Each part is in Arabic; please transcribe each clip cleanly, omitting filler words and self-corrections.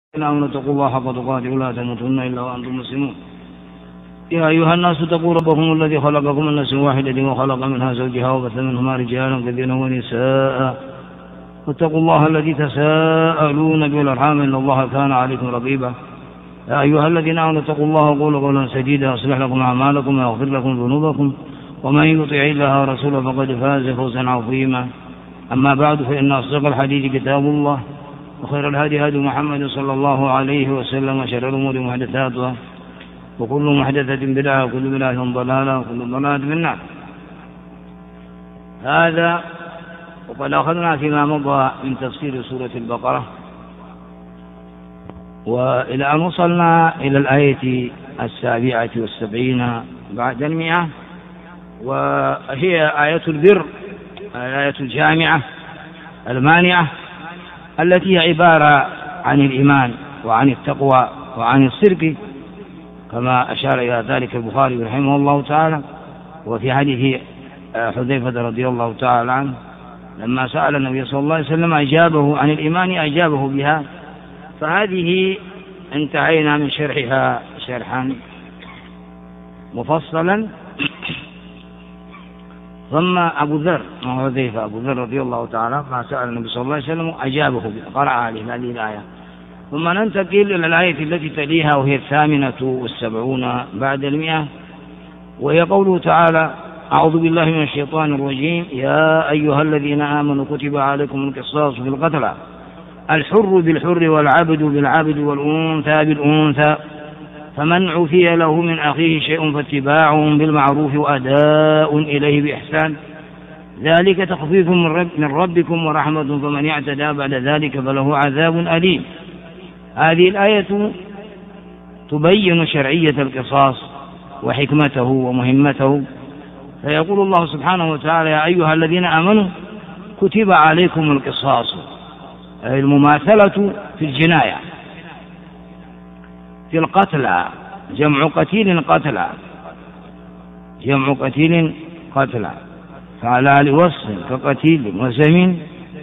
آمنوا اتقوا الله حق تقاته ولا تموتن إلا وأنتم مسلمون. يا أيها الناس اتقوا ربكم الذي خلقكم من نفس واحدة وخلق منها زوجها وبث منهما رجالا كثيرا ونساء واتقوا الله الذي تساءلون به والأرحام إن الله كان عليكم رقيبا. يا أيها الذين آمنوا اتقوا الله وقولوا قولا سديدا يصلح لكم أعمالكم ويغفر لكم ذنوبكم ومن يطع الله ورسوله فقد فاز فوزا عظيما. أما بعد فإن أصدق الحديث كتاب الله وخير الهدي هدي محمد صلى الله عليه وسلم وشر الأمور محدثاتها وكل محدثة بدعة وكل بدعة ضلالة وكل ضلالة في النار. هذا وقد أخذنا فيما مضى من تفسير سورة البقرة وإلى أن وصلنا إلى الآية 77 بعد 100 وهي آية البر، الآية الجامعة المانعة التي هي عبارة عن الإيمان وعن التقوى وعن الصدق كما أشار إلى ذلك البخاري رحمه الله تعالى. وفي حديث حذيفة رضي الله تعالى عنه لما سأل النبي صلى الله عليه وسلم أجابه عن الإيمان أجابه بها، فهذه انتهينا من شرحها شرحا مفصلا. ثم أبو ذر حذيفة أبو ذر رضي الله تعالى ما سأل النبي صلى الله عليه وسلم أجابه قرأ عليه هذه الآية. ثم ننتقل إلى الآية التي تليها وهي 78 بعد 100 وهي قوله تعالى: أعوذ بالله من الشيطان الرجيم. يا أيها الذين آمنوا كتب عليكم القصاص في القتلى الحر بالحر والعبد بالعبد والأنثى بالأنثى فمن عفي له من أخيه شيء فاتباع بالمعروف وأداء إليه بإحسان ذلك تخفيف من ربكم ورحمة فمن اعتدى بعد ذلك فله عذاب أليم. هذه الآية تبين شرعية القصاص وحكمته ومهمته. فيقول الله سبحانه وتعالى: يا أيها الذين آمنوا كتب عليكم القصاص، أي المماثلة في الجناية في القتلى، جمع قتيل قتلى، جمع قتيل قتلى، فعلى لوصف كقتيل وزمين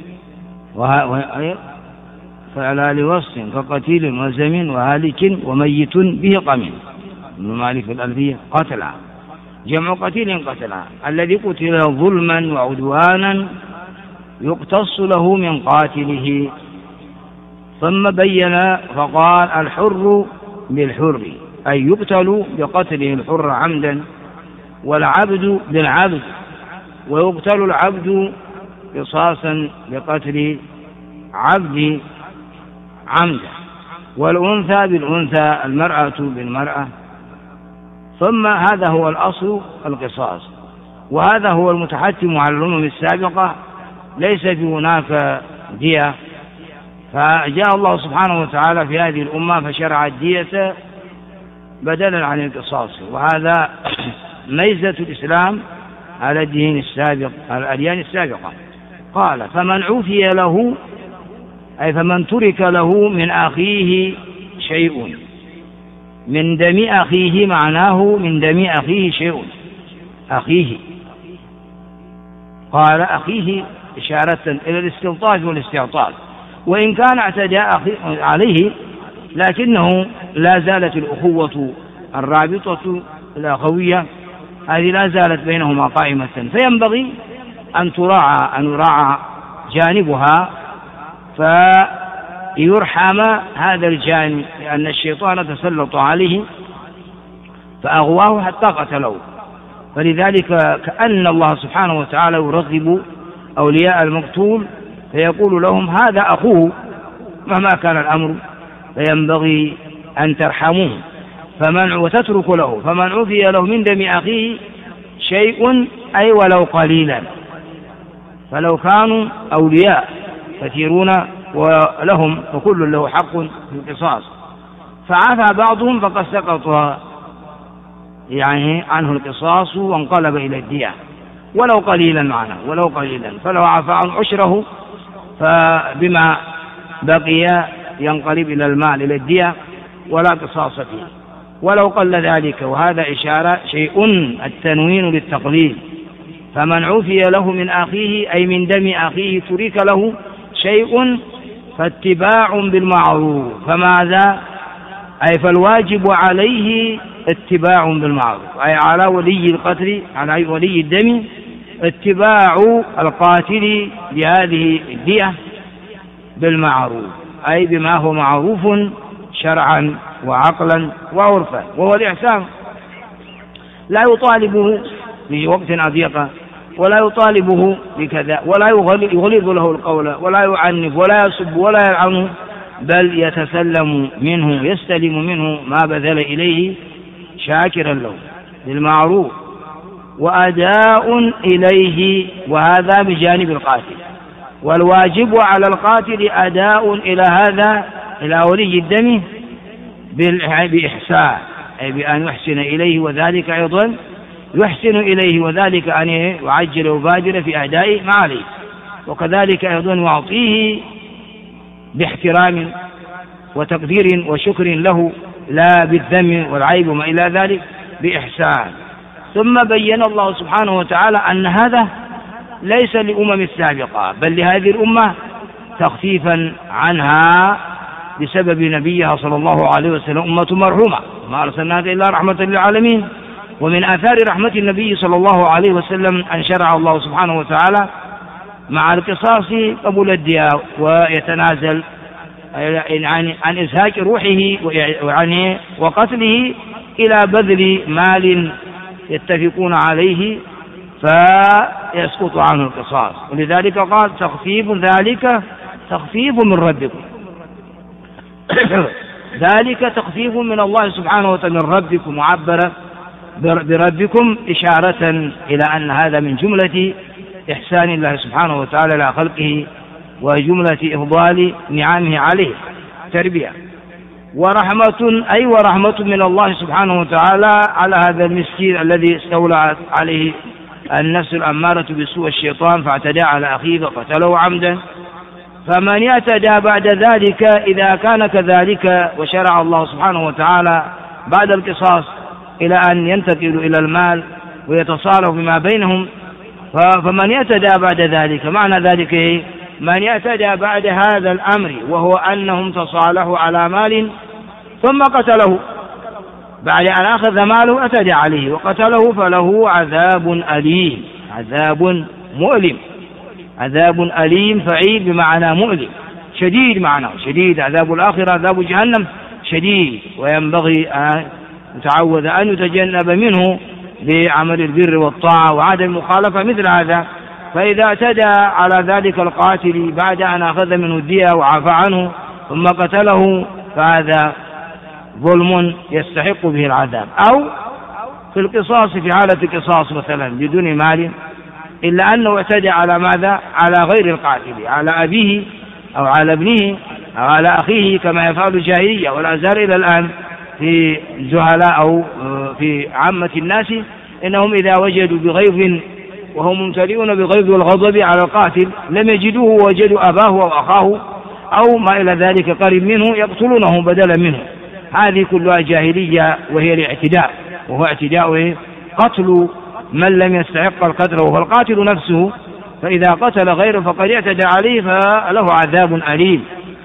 فعلى لوصف كقتيل وزمين وهالك وميت به قمين ابن مالك الألفية قتلى، جمع قتيل قتلى الذي قتل ظلما وعدوانا يقتص له من قاتله. ثم بين فقال: الحر بالحر، أي يقتل بقتله الحر عمدا، والعبد بالعبد، ويقتل العبد قصاصا بقتل عبد عمدا، والأنثى بالأنثى، المرأة بالمرأة. ثم هذا هو الأصل القصاص، وهذا هو المتحتم على الأمم السابقة، ليس في هناك دية، فجاء الله سبحانه وتعالى في هذه الأمة فشرع الدية بدلا عن القصاص. وهذا ميزة الإسلام على الدين السابق، على الأديان السابقة. قال: فمن عفي له، أي فمن ترك له من أخيه شيء، من دم أخيه، معناه من دم أخيه شيء، أخيه، قال أخيه إشارة إلى الاستلطاف والاستعطاف، وإن كان اعتدى عليه لكنه لا زالت الأخوة الرابطة الأخوية هذه لا زالت بينهما قائمة، فينبغي أن يراعى جانبها فيرحم هذا الجانب، لأن الشيطان تسلط عليه فأغواه حتى قتله. فلذلك كأن الله سبحانه وتعالى يرغب أولياء المقتول فيقول لهم: هذا أخوه مهما كان الأمر، فينبغي أن ترحموه وتترك له. فمن عفي له من دم أخيه شيء، أي ولو قليلا، فلو كانوا أولياء كثيرون ولهم فكل له حق في القصاص، فعفى بعضهم فقد سقط عنه القصاص وانقلب إلى الدية، ولو قليلا معنا، ولو قليلا، فلو عفى عن عشره فبما بقي ينقلب إلى المال إلى الدية ولا قصاص فيه، ولو قل ذلك. وهذا إشارة شيء التنوين للتقليل. فمن عفي له من أخيه، أي من دم أخيه، ترك له شيء فاتباع بالمعروف. فماذا؟ أي فالواجب عليه اتباع بالمعروف، أي على ولي القتل، على ولي الدم اتباع القاتل بهذه الدية بالمعروف، أي بما هو معروف شرعا وعقلا وعرفا، وهو الإحسان. لا يطالبه بوقت أضيق، ولا يطالبه بكذا، ولا يغلظ له القول، ولا يعنف، ولا يسب، ولا يلعنه، بل يتسلم منه، يستلم منه ما بذل إليه شاكرا له بالمعروف، وأداء إليه، وهذا بجانب القاتل. والواجب على القاتل أداء إلى هذا، إلى ولي الدم بإحسان، أي بأن يحسن إليه، وذلك أيضا يحسن إليه، وذلك أن يعجل ويبادر في أداء ما عليه، وكذلك أيضا يعطيه باحترام وتقدير وشكر له، لا بالذم والعيب وما إلى ذلك، بإحسان. ثم بين الله سبحانه وتعالى أن هذا ليس للأمم السابقة، بل لهذه الأمة تخفيفا عنها بسبب نبيها صلى الله عليه وسلم، أمة مرحومة، ما أرسلناك إلا رحمة للعالمين. ومن آثار رحمة النبي صلى الله عليه وسلم أن شرع الله سبحانه وتعالى مع القصاص قبول الدية، ويتنازل عن إزهاق روحه وقتله إلى بذل مال يتفقون عليه فيسقط عنه القصاص. ولذلك قال تخفيف، ذلك تخفيف من ربكم ذلك تخفيف من الله سبحانه وتعالى، من ربكم، معبر بربكم إشارة إلى أن هذا من جملة إحسان الله سبحانه وتعالى على خلقه، وجملة إفضال نعمه عليه تربية. ورحمة، أي ورحمة من الله سبحانه وتعالى على هذا المسكين الذي استولى عليه النفس الأمارة بسوء الشيطان، فاعتدى على أخيه فقتله عمدا. فمن يعتدى بعد ذلك إذا كان كذلك، وشرع الله سبحانه وتعالى بعد القصاص إلى أن ينتقل إلى المال ويتصالح بما بينهم، فمن يعتدى بعد ذلك، معنى ذلك إيه؟ من يعتدى بعد هذا الأمر، وهو أنهم تصالحوا على مال ثم قتله، بعد أن أخذ ماله اعتدى عليه وقتله، فله عذاب أليم، عذاب مؤلم، عذاب أليم فعيل بمعنى مؤلم، شديد، معنى شديد، عذاب الآخرة عذاب جهنم شديد، وينبغي أن يتعوذ أن يتجنب منه بعمل البر والطاعة وعدم المخالفة مثل هذا. فإذا اعتدى على ذلك القاتل بعد أن أخذ منه الدية وعفى عنه ثم قتله، فهذا ظلم يستحق به العذاب. أو في القصاص، في حالة القصاص مثلا بدون مال، إلا أنه اعتدى على ماذا؟ على غير القاتل، على أبيه أو على ابنه أو على أخيه، كما يفعل الجاهلية ولا زال إلى الآن في الجهلاء أو في عامة الناس، إنهم إذا وجدوا بغيظ وهم ممتلئون بغيظ والغضب على القاتل لم يجدوه وجدوا أباه أو أخاه أو ما إلى ذلك قريب منه يقتلونه بدلا منه. هذه كلها جاهلية، وهي الاعتداء، وهو اعتداء قتل من لم يستحق القتل وهو القاتل نفسه، فإذا قتل غيره فقد اعتدى عليه فله عذاب أليم.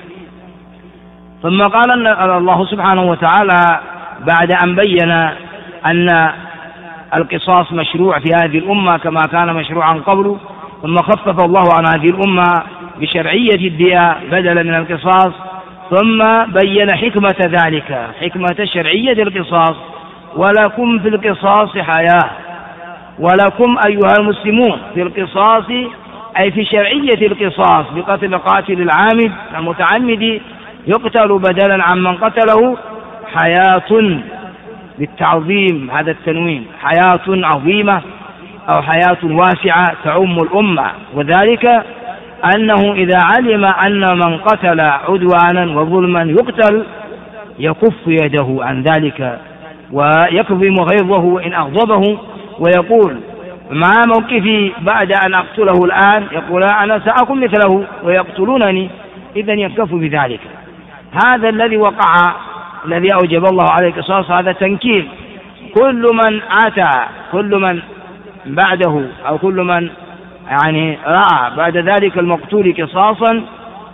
ثم قال الله سبحانه وتعالى بعد أن بين أن القصاص مشروع في هذه الأمة كما كان مشروعا قبل، ثم خفف الله عن هذه الأمة بشرعية الدية بدلا من القصاص، ثم بين حكمة ذلك، حكمة شرعية القصاص. ولكم في القصاص حياة، ولكم أيها المسلمون في القصاص، أي في شرعية القصاص بقتل قاتل العامد المتعمد يقتل بدلا عن من قتله، حياة بالتعظيم، هذا التنوين، حياة عظيمة أو حياة واسعة تعم الأمة. وذلك أنه إذا علم أن من قتل عدوانا وظلما يقتل يكف يده عن ذلك ويكظم غيظه وإن أغضبه، ويقول ما موقفي بعد أن أقتله الآن؟ يقول أنا سأكون مثله ويقتلونني، إذن يكف بذلك. هذا الذي وقع، الذي أوجب الله عليه القصاص، هذا تنكيل. كل من أتى، كل من بعده أو كل من رأى بعد ذلك المقتول قصاصا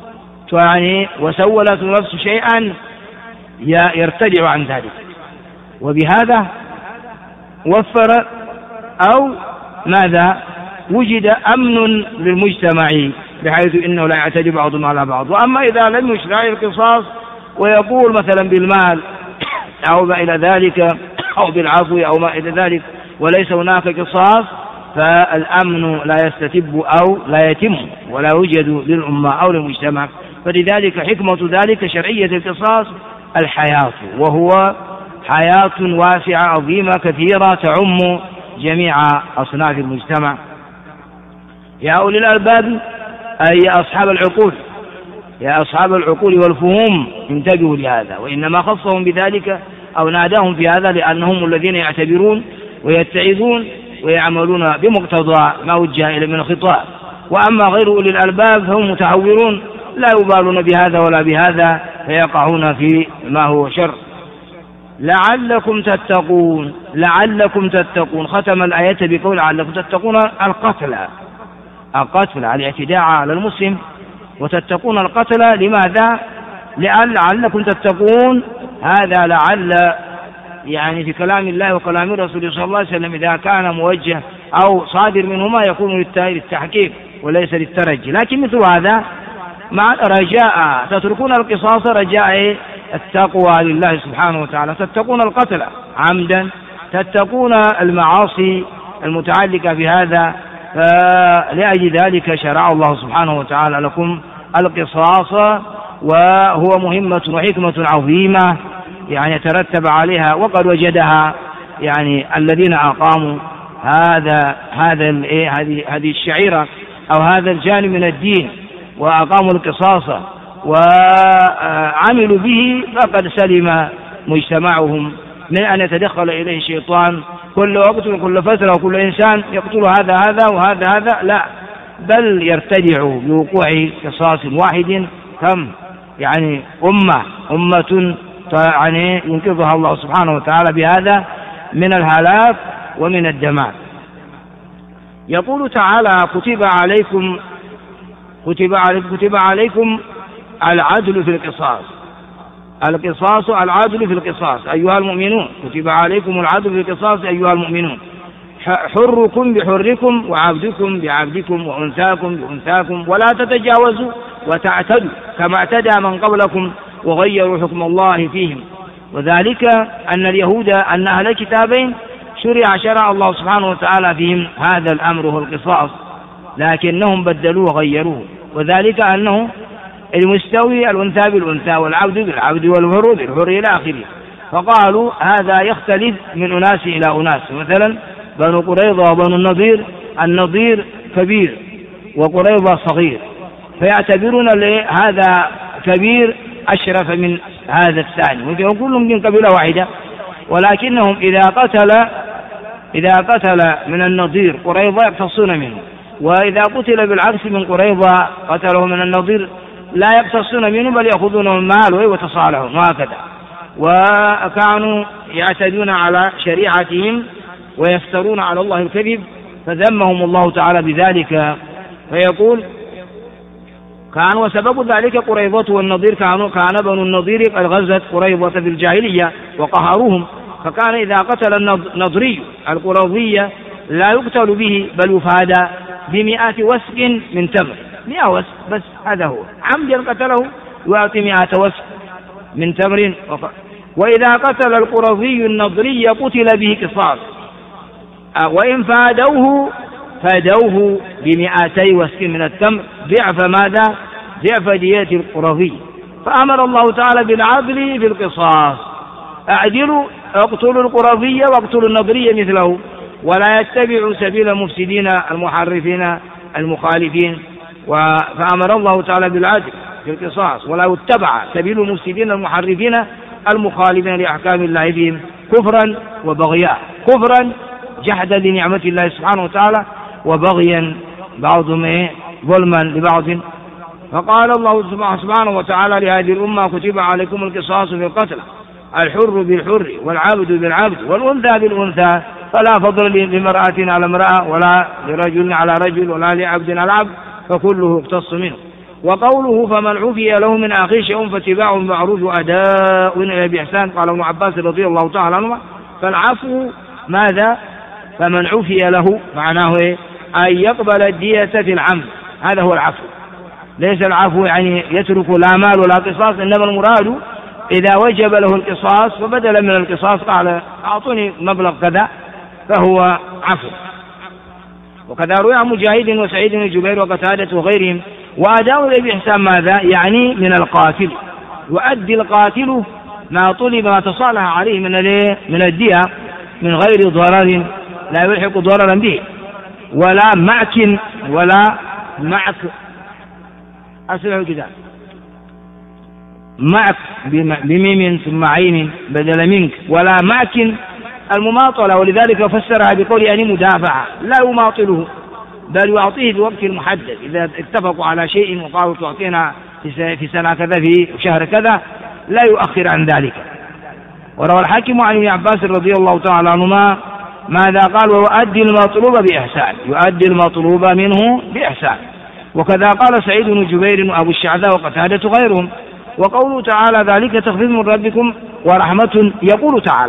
يعني وسولت نفس شيئا يرتدع عن ذلك، وبهذا وفر أو ماذا وجد أمن للمجتمع بحيث إنه لا يعتدي بعضهم على بعض. وأما إذا لم يشرع القصاص ويقول مثلا بالمال أو ما إلى ذلك أو بالعفو أو ما إلى ذلك وليس هناك قصاص، فالأمن لا يستتب أو لا يتم ولا يوجد للأمة أو للمجتمع. فلذلك حكمة ذلك شرعية القصاص الحياة، وهو حياة واسعة عظيمة كثيرة تعم جميع أصناف المجتمع. يا أولي الألباب أي أصحاب العقول، يا أصحاب العقول والفهوم انتبهوا لهذا، وإنما خصهم بذلك أو ناداهم في هذا لأنهم الذين يعتبرون ويتعظون ويعملون بمقتضى ما وجه إلى من الخطاب. وأما غير أولي الألباب فهم متهورون لا يبالون بهذا ولا بهذا فيقعون في ما هو شر. لعلكم تتقون، لعلكم تتقون، ختم الآية بقول لعلكم تتقون القتل على الاعتداء على المسلم، وتتقون القتل لماذا؟ لعلكم تتقون. هذا لعل يعني في كلام الله وكلام الرسول صلى الله عليه وسلم إذا كان موجه أو صادر منهما يكون للتحقيق وليس للترجي، لكن مثل هذا مع رجاء تتركون القصاص رجاء التقوى لله سبحانه وتعالى، تتقون القتل عمدا، تتقون المعاصي المتعلقة بهذا، فلأجل ذلك شرع الله سبحانه وتعالى لكم القصاص، وهو مهمة وحكمة عظيمة يعني يترتب عليها وقد وجدها يعني الذين أقاموا هذه الشعيرة أو هذا الجانب من الدين وأقاموا القصاص وعملوا به، فقد سلم مجتمعهم من أن يتدخل إليه الشيطان كل وقت وكل فترة وكل إنسان يقتل هذا وهذا، لا، بل يرتدع بوقوع قصاص واحد كم يعني أمة يعني ينقذها الله سبحانه وتعالى بهذا من الهلاك ومن الدمار. يقول تعالى كتب عليكم العدل في القصاص، العدل في القصاص أيها المؤمنون، كتب عليكم العدل في القصاص أيها المؤمنون، حركم بحركم وعبدكم بعبدكم وأنثاكم بأنثاكم، ولا تتجاوزوا وتعتدوا كما اعتدى من قبلكم وغيروا حكم الله فيهم. وذلك أن اليهود أن أهل الكتابين شرع الله سبحانه وتعالى فيهم هذا الأمر هو القصاص، لكنهم بدلوه وغيروه، وذلك أنه المستوي الأنثى بالأنثى والعبد بالعبد والحر بالحر إلى آخره، فقالوا هذا يختلف من أناس إلى أناس. مثلا بنو قريظة وبنو النضير كبير وقريظة صغير، فيعتبرون هذا كبير أشرف من هذا الثاني، وفيهم كلهم من قبيلة واحدة، ولكنهم إذا قتل من النضير قريظة يقتصون منه، وإذا قتل بالعكس من قريظة قتله من النضير لا يقتصون منه بل يأخذونه المال ويتصالحون وهكذا. وكانوا يعتدون على شريعتهم ويفترون على الله الكذب، فذمهم الله تعالى بذلك، فيقول كان وسبب ذلك قريظة والنضير كان بنو النضير قد غزت قريظة في الجاهلية وقهروهم، فكان إذا قتل النضري القرظية لا يقتل به بل يفادى ب100 وسق من تمر، 100 وسق بس، هذا هو عمدا قتله يعطي 100 وسق من تمر. وإذا قتل القرظي النضري قتل به قصاص، وإن فادوه ب200 وسق من التمر ضعف ماذا؟ ضعف دية القرظي. فأمر الله تعالى بالعدل في القصاص، اعدلوا اقتلوا القرظي واقتلوا النضري مثله، ولا يتبعوا سبيل المفسدين المحرفين المخالفين. فأمر الله تعالى بالعدل في القصاص، ولا يتبع سبيل المفسدين المحرفين المخالفين لأحكام الله فيهم كفرا وبغيا، كفرا جحدا لنعمة الله سبحانه وتعالى، وبغيا بعضهم ظلما لبعض. فقال الله سبحانه وتعالى لهذه الأمة كتب عليكم القصاص في القتل، الحر بالحر والعبد بالعبد والأنثى بالأنثى، فلا فضل لامرأة على امرأة ولا لرجل على رجل ولا لعبد على عبد، فكله اقتص منه. وقوله فمن عفي له من أخيه شيء فاتباع بالمعروف وأداء إليه بإحسان، قال ابن عباس رضي الله تعالى عنهما فالعفو ماذا؟ فمن عفي له معناه إيه؟ أن يقبل الدية في العمد، هذا هو العفو. ليس العفو يعني يترك لا مال ولا قصاص، إنما المراد إذا وجب له القصاص فبدلا من القصاص قال أعطوني مبلغ كذا فهو عفو. وكذا روي عن مجاهد وسعيد بن جبير وقتادة وغيرهم. وأداء إليه بإحسان ماذا؟ يعني من القاتل، يؤدي القاتل ما طلب ما تصالح عليه من الدية من غير ضرر لا يلحق ضررا به ولا معك ولا معك أسرع كذا معك بميم ثم عين بدل منك ولا معك المماطلة، ولذلك فسرها بقول يعني مدافعة، لا يماطله بل يعطيه بوقت محدد. إذا اتفقوا على شيء وقالوا تعطينا في سنة كذا في شهر كذا لا يؤخر عن ذلك. وروى الحاكم عن ابن عباس رضي الله تعالى عنهما ماذا قال؟ ويؤدي المطلوب بإحسان، يؤدي المطلوب منه بإحسان. وكذا قال سعيد بن جبير وأبو الشعثاء وقتادة غيرهم. وقوله تعالى ذلك تخفيف من ربكم ورحمة، يقول تعالى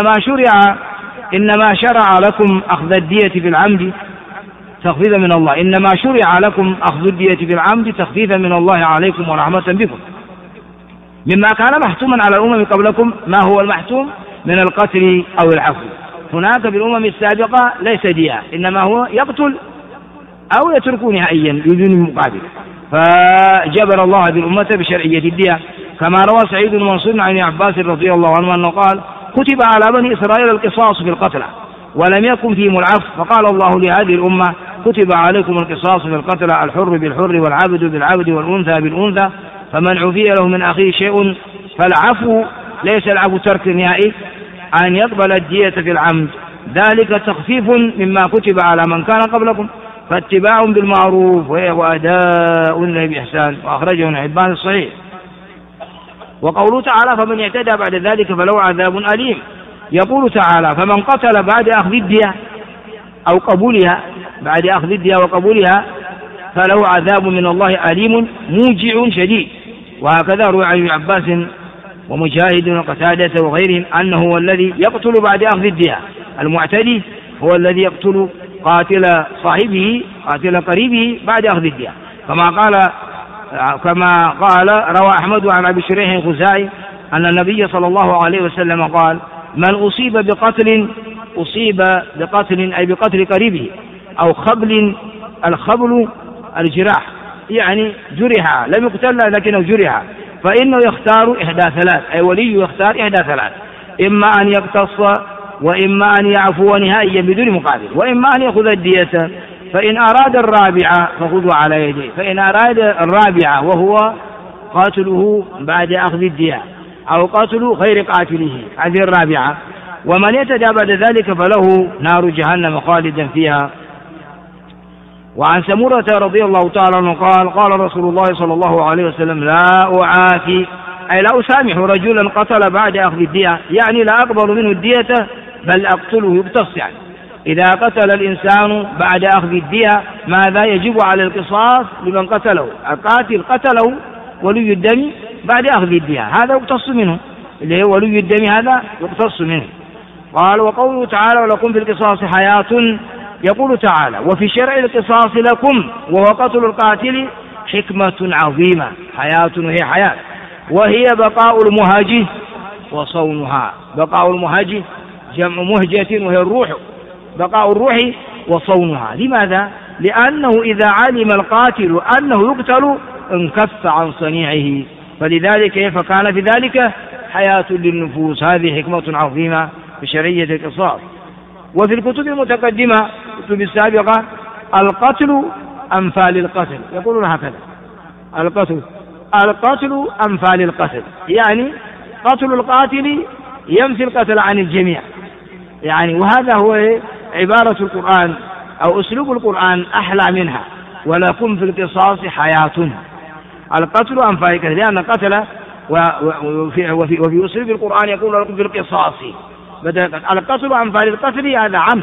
إنما شرع لكم أخذ الدية في العمد تخفيفا من الله، إنما شرع لكم أخذ الدية في العمد تخفيفا من الله عليكم ورحمة بكم، مما كان محتوما على الأمم قبلكم. ما هو المحتوم؟ من القتل أو العفو. هناك بالأمم السابقة ليس دية، إنما هو يقتل أو يتركه نهائيا بدون مقابل، فجبر الله هذه الأمة بشرعية الدية. كما روى سعيد بن منصور عن ابن عباس رضي الله عنه أنه قال كتب على بني إسرائيل القصاص في القتلى ولم يكن فيهم العفو، فقال الله لهذه الأمة كتب عليكم القصاص في القتلى الحر بالحر والعبد بالعبد والأنثى بالأنثى، فمن عفي له من أخيه شيء فالعفو ليس العفو ترك نهائي، أن يقبل الدية في العمد، ذلك تخفيف مما كتب على من كان قبلكم، فاتباع بالمعروف وأداء إليه بإحسان. وأخرجه ابن حبان الصحيح. وقوله تعالى فمن اعتدى بعد ذلك فله عذاب أليم، يقول تعالى فمن قتل بعد أخذ الدية أو قبولها، بعد أخذ الدية وقبولها فله عذاب من الله أليم موجع شديد. وهكذا روى عن ابن عباس ومجاهد وقتادة وغيرهم أنه هو الذي يقتل بعد أخذ الدية، المعتدي هو الذي يقتل قاتل صاحبه قاتل قريبه بعد أخذ الدية، كما قال روى أحمد عن أبي شريح الخزاعي أن النبي صلى الله عليه وسلم قال من أصيب بقتل أي بقتل قريبه أو خبل، الخبل الجراح يعني جرح لم يقتل لكنه جرح، فإنه يختار إحدى ثلاث، أي ولي يختار إحدى ثلاث، إما أن يقتص وإما أن يعفو نهائيا بدون مقابل، وإما أن يأخذ الدية، فإن أراد الرابعة فخذوا على يديه، فإن أراد الرابعة وهو قاتله بعد أخذ الدية أو قاتل غير قاتله هذه الرابعة، ومن يتدى بعد ذلك فله نار جهنم خالدا فيها. وعن سمرة رضي الله تعالى عنه قال قال رسول الله صلى الله عليه وسلم لا أعافي أي لا أسامح رجلا قتل بعد أخذ الدية، يعني لا أقبل منه الدية بل أقتله يقتص. يعني إذا قتل الإنسان بعد أخذ الدية ماذا يجب على القصاص لمن قتله؟ القاتل قتله ولي الدم بعد أخذ الدية هذا يقتص منه، اللي هو ولي الدم هذا يقتص منه. قال وقوله تعالى ولكم في القصاص حياة، يقول تعالى وفي شرع القصاص لكم وهو قتل القاتل حكمة عظيمة، حياة وهي حياة، وهي بقاء المهاجة وصونها، بقاء المهاجة جمع مهجة وهي الروح، بقاء الروح وصونها. لماذا؟ لأنه إذا علم القاتل أنه يقتل انكف عن صنيعه، فلذلك فكان في ذلك حياة للنفوس. هذه حكمة عظيمة في شرعية القصاص. وفي الكتب المتقدمة الكتب السابقة القتل أمثال القتل، يقولون هكذا القتل أمثال القتل، يعني قتل القاتل ينفي القتل عن الجميع، يعني وهذا هو عبارة القرآن أو أسلوب القرآن أحلى منها، ولكم في القصاص حياة. القتل أمثال القتل لأن قتل وفي أسلوب القرآن يقول لكم في القصاص بدل القتل أمثال القتل، هذا عم،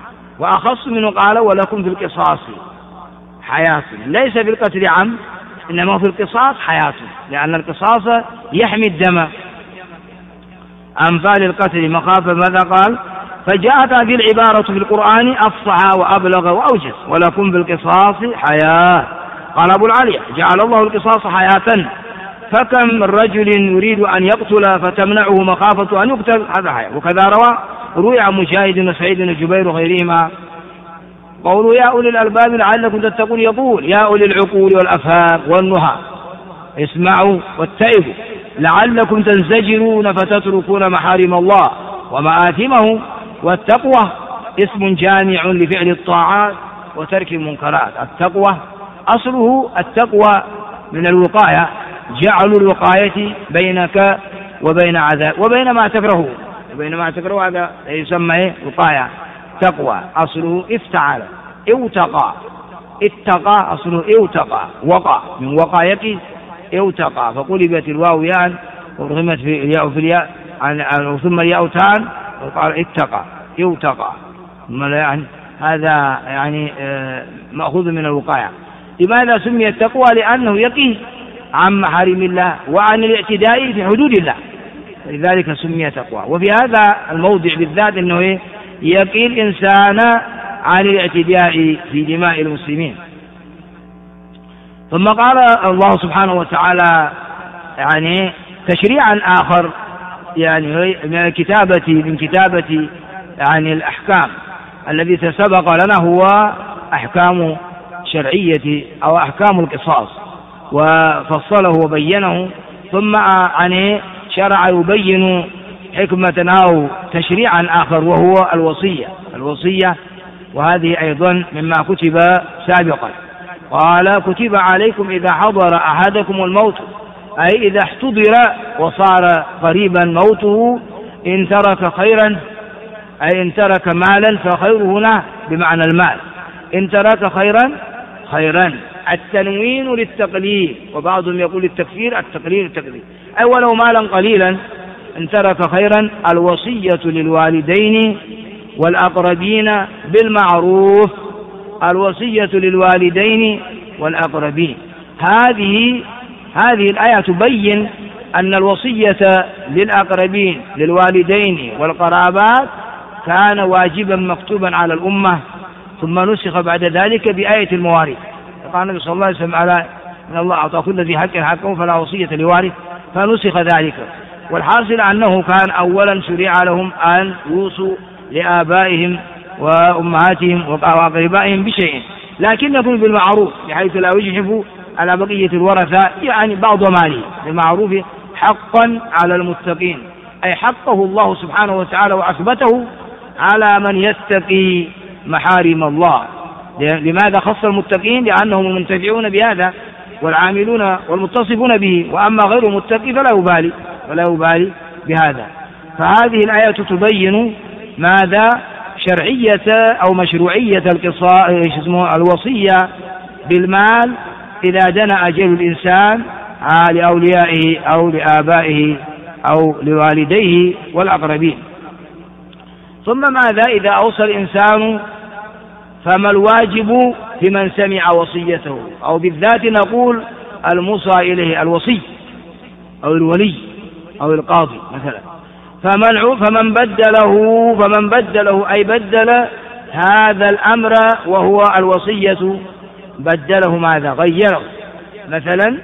وأخص منه قال ولكم في القصاص حياة، ليس في القتل عم إنما في القصاص حياته، لأن القصاص يحمي الدم. أمثال القتل مخافة ماذا قال؟ فجاءت هذه العبارة في القرآن أفصح وأبلغ وأوجز، ولكم بالقصاص حياة. قال أبو العالية جعل الله القصاص حياة، فكم من رجل يريد أن يقتل فتمنعه مخافة أن يقتل، هذا حياة. وكذا روي عن مجاهد وسعيد بن جبير وغيرهما قولوا يا أولي الألباب لعلكم تتقون، يقول يا أولي العقول والأفهام والنهى اسمعوا واتقوا لعلكم تنزجرون فتتركون محارم الله ومآثمه. والتقوى اسم جامع لفعل الطاعات وترك المنكرات. التقوى أصله التقوى من الوقاية، جعل الوقاية بينك وبين عذاب وبين ما تكرهه، وبين ما تكرهه هذا يسمى وقاية. تقوى أصله افتعل اوتقى، اتقى أصله اوتقى، وقع من وقايك اوتقى، فقلبت الواو ياء ورغمت في الياء في الياء ثم الياء تان وقال اتقى اوتقى. يعني هذا يعني مأخوذ من الوقاية. لماذا سمي التقوى؟ لأنه يقي عن محارم الله وعن الاعتداء في حدود الله، لذلك سمي تقوى. وفي هذا الموضع بالذات أنه يقي الإنسان عن الاعتداء في دماء المسلمين. ثم قال الله سبحانه وتعالى يعني تشريعا آخر يعني من كتابة يعني الأحكام الذي تسبق لنا هو أحكام شرعية أو أحكام القصاص، وفصله وبينه، ثم يعني شرع يبين حكمة أو تشريعا آخر وهو الوصية، وهذه أيضا مما كتب سابقا. قال كتب عليكم إذا حضر أحدكم الموت، أي إذا احتضر وصار قريبا موته، إن ترك خيرا أي إن ترك مالا فخير هنا بمعنى المال، إن ترك خيرا التنوين للتقليل، وبعضهم يقول التكفير التقليل أي ولو مالا قليلا إن ترك خيرا. الوصية للوالدين والأقربين بالمعروف، الوصية للوالدين والأقربين. هذه الآية تبين أن الوصية للأقربين للوالدين والقرابات كان واجبا مكتوبا على الأمة، ثم نسخ بعد ذلك بآية المواريث. قال النبي صلى الله عليه وسلم على إن الله أعطى كل ذي حق حقه فلا وصية لوارث، فنسخ ذلك. والحاصل أنه كان أولا شرع لهم أن يوصوا لآبائهم وأمهاتهم وأقربائهم بشيء، لكن يكون بالمعروف بحيث لا يجحفوا على بقية الورثة، يعني بعض ماله بالمعروف حقا على المتقين، أي حقه الله سبحانه وتعالى وأثبته على من يتقي محارم الله. لماذا خص المتقين؟ لأنهم منتفعون بهذا والعاملون والمتصفون به، وأما غير المتقي فلا يبالي بهذا. فهذه الآية تبين ماذا؟ شرعية أو مشروعية الوصية بالمال إذا دنا أجل الإنسان لأوليائه أو لآبائه أو لوالديه والأقربين. ثم ماذا إذا أوصى الإنسان؟ فما الواجب لمن سمع وصيته؟ أو بالذات نقول الموصى إليه الوصي أو الولي أو القاضي مثلا. فمن بدله أي بدل هذا الأمر وهو الوصية، بدله ماذا؟ غيره. مثلا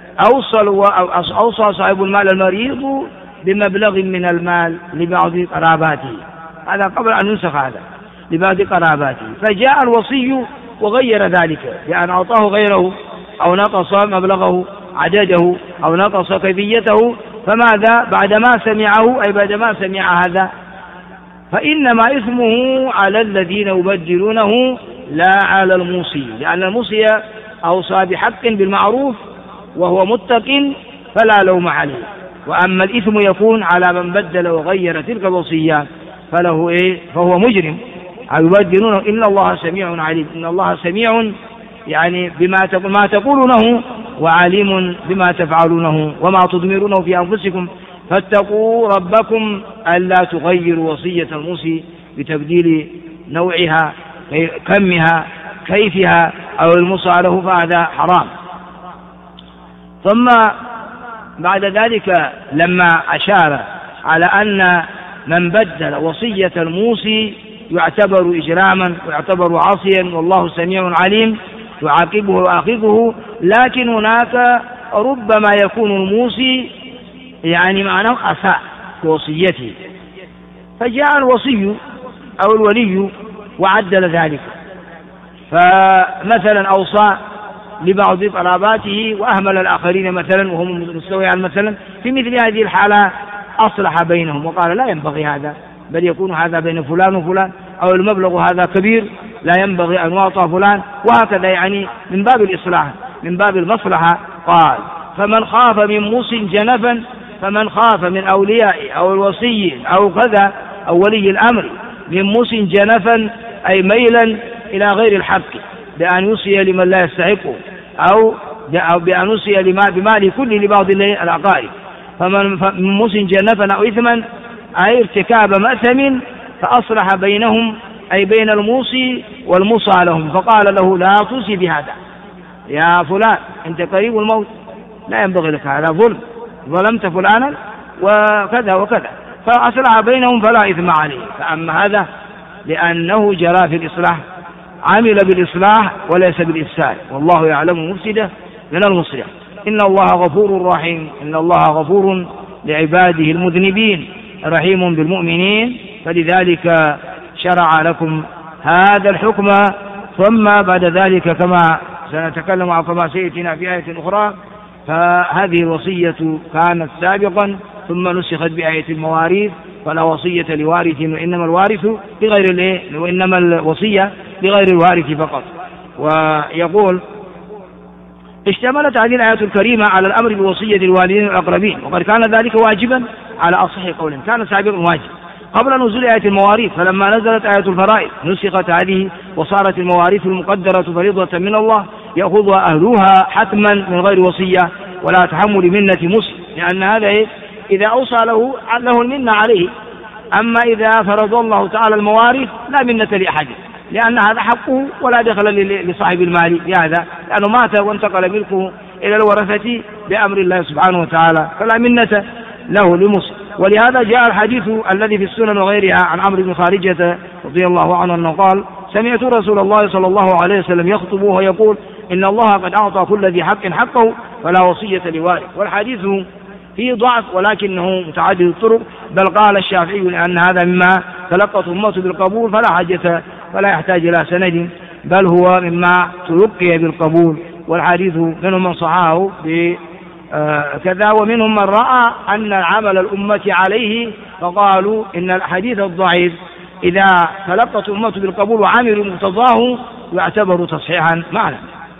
أوصى صاحب المال المريض بمبلغ من المال لبعض قراباته، هذا قبل أن ينسخ هذا، لبعض قراباته، فجاء الوصي وغير ذلك بأن أعطاه غيره أو نقص مبلغه عدده أو نقص كيفيته، فماذا؟ بعدما سمعه أي بعدما سمع هذا فإنما إثمه على الذين يبدلونه لا على الموصي، لأن الموصي أوصى بحق بالمعروف وهو متق فلا لوم عليه، وأما الإثم يكون على من بدل وغير تلك الوصية فهو مجرم. يبدلونه إن الله سميع عليم، إن الله سميع يعني ما تقولونه وعليم بما تفعلونه وما تضمرونه في أنفسكم، فاتقوا ربكم ألا تغيروا وصية الموصي بتبديل نوعها كمها كيفها أو الموصى له، فهذا حرام. ثم بعد ذلك لما أشار على أن من بدل وصية الموصي يعتبر إجراما ويعتبر عاصيا والله سميع عليم يعاقبه ويؤاخذه، لكن هناك ربما يكون الموصي يعني معناه أساء في وصيته، فجاء الوصي أو الولي وعدل ذلك، فمثلا أوصى لبعض قراباته وأهمل الآخرين مثلا وهم مستويان مثلا، في مثل هذه الحالة أصلح بينهم وقال لا ينبغي هذا، بل يكون هذا بين فلان وفلان، أو المبلغ هذا كبير لا ينبغي أن يعطى فلان، وهكذا يعني من باب الإصلاح من باب المصلحة. قال فمن خاف من موص جنفا، فمن خاف من أولياء أو الوصي أو كذا أو ولي الأمر من موص جنفا أي ميلا إلى غير الحق بأن يوصي لمن لا يستحقه أو بأن يوصي بمال كل لبعض الأقارب، فمن موص جنفا أو إثما أي ارتكاب مأثم فأصلح بينهم أي بين الموصي والموصى لهم، فقال له لا توصي بهذا يا فلان أنت قريب الموت لا ينبغي لك هذا ظلم، ظلمت فلانا وكذا وكذا، فأصلح بينهم فلا إثم عليه. فأما هذا لأنه جرى في الإصلاح عمل بالإصلاح وليس بالإفساد، والله يعلم مفسده من المصلح. إن الله غفور رحيم، إن الله غفور لعباده المذنبين رحيم بالمؤمنين، فلذلك شرع لكم هذا الحكم. ثم بعد ذلك كما سنتكلم عن كما سيأتينا في آية أخرى، فهذه الوصية كانت سابقا ثم نسخت بآية المواريث، فلا وصية لوارث وإنما الوارث بغير وإنما الوصية لغير الوارث فقط. ويقول اشتملت هذه الآية الكريمة على الأمر بوصية الوالدين والأقربين، وقد كان ذلك واجبا على أصح قول، كان سابقا واجب قبل نزول آية المواريث، فلما نزلت آية الفرائض نسخت هذه وصارت المواريث المقدرة فريضة من الله يأخذها أهلها حتما من غير وصية ولا تحمل منة مسلم، لأن هذا إذا أوصى له المنة عليه، أما إذا فرض الله تعالى المواريث لا منة لأحد، لأن هذا حقه ولا دخل لصاحب المال بهذا، لأنه مات وانتقل ملكه إلى الورثة بأمر الله سبحانه وتعالى، فلا منة له لمسلم. ولهذا جاء الحديث الذي في السنن وغيرها عن عمرو بن خارجة رضي الله عنه أنه قال سمعت رسول الله صلى الله عليه وسلم يخطب ويقول إن الله قد أعطى كل ذي حق حقه فلا وصية لوارث. والحديث فيه ضعف ولكنه متعدد الطرق، بل قال الشافعي لأن هذا مما تلقت أمته بالقبول فلا يحتاج إلى سند، بل هو مما تلقي بالقبول. والحديث منهم من صححه كذا ومنهم من رأى أن عمل الأمة عليه، فقالوا إن الحديث الضعيف إذا تلقت أمته بالقبول وعملوا مقتضاه يعتبر تصحيحا معنا.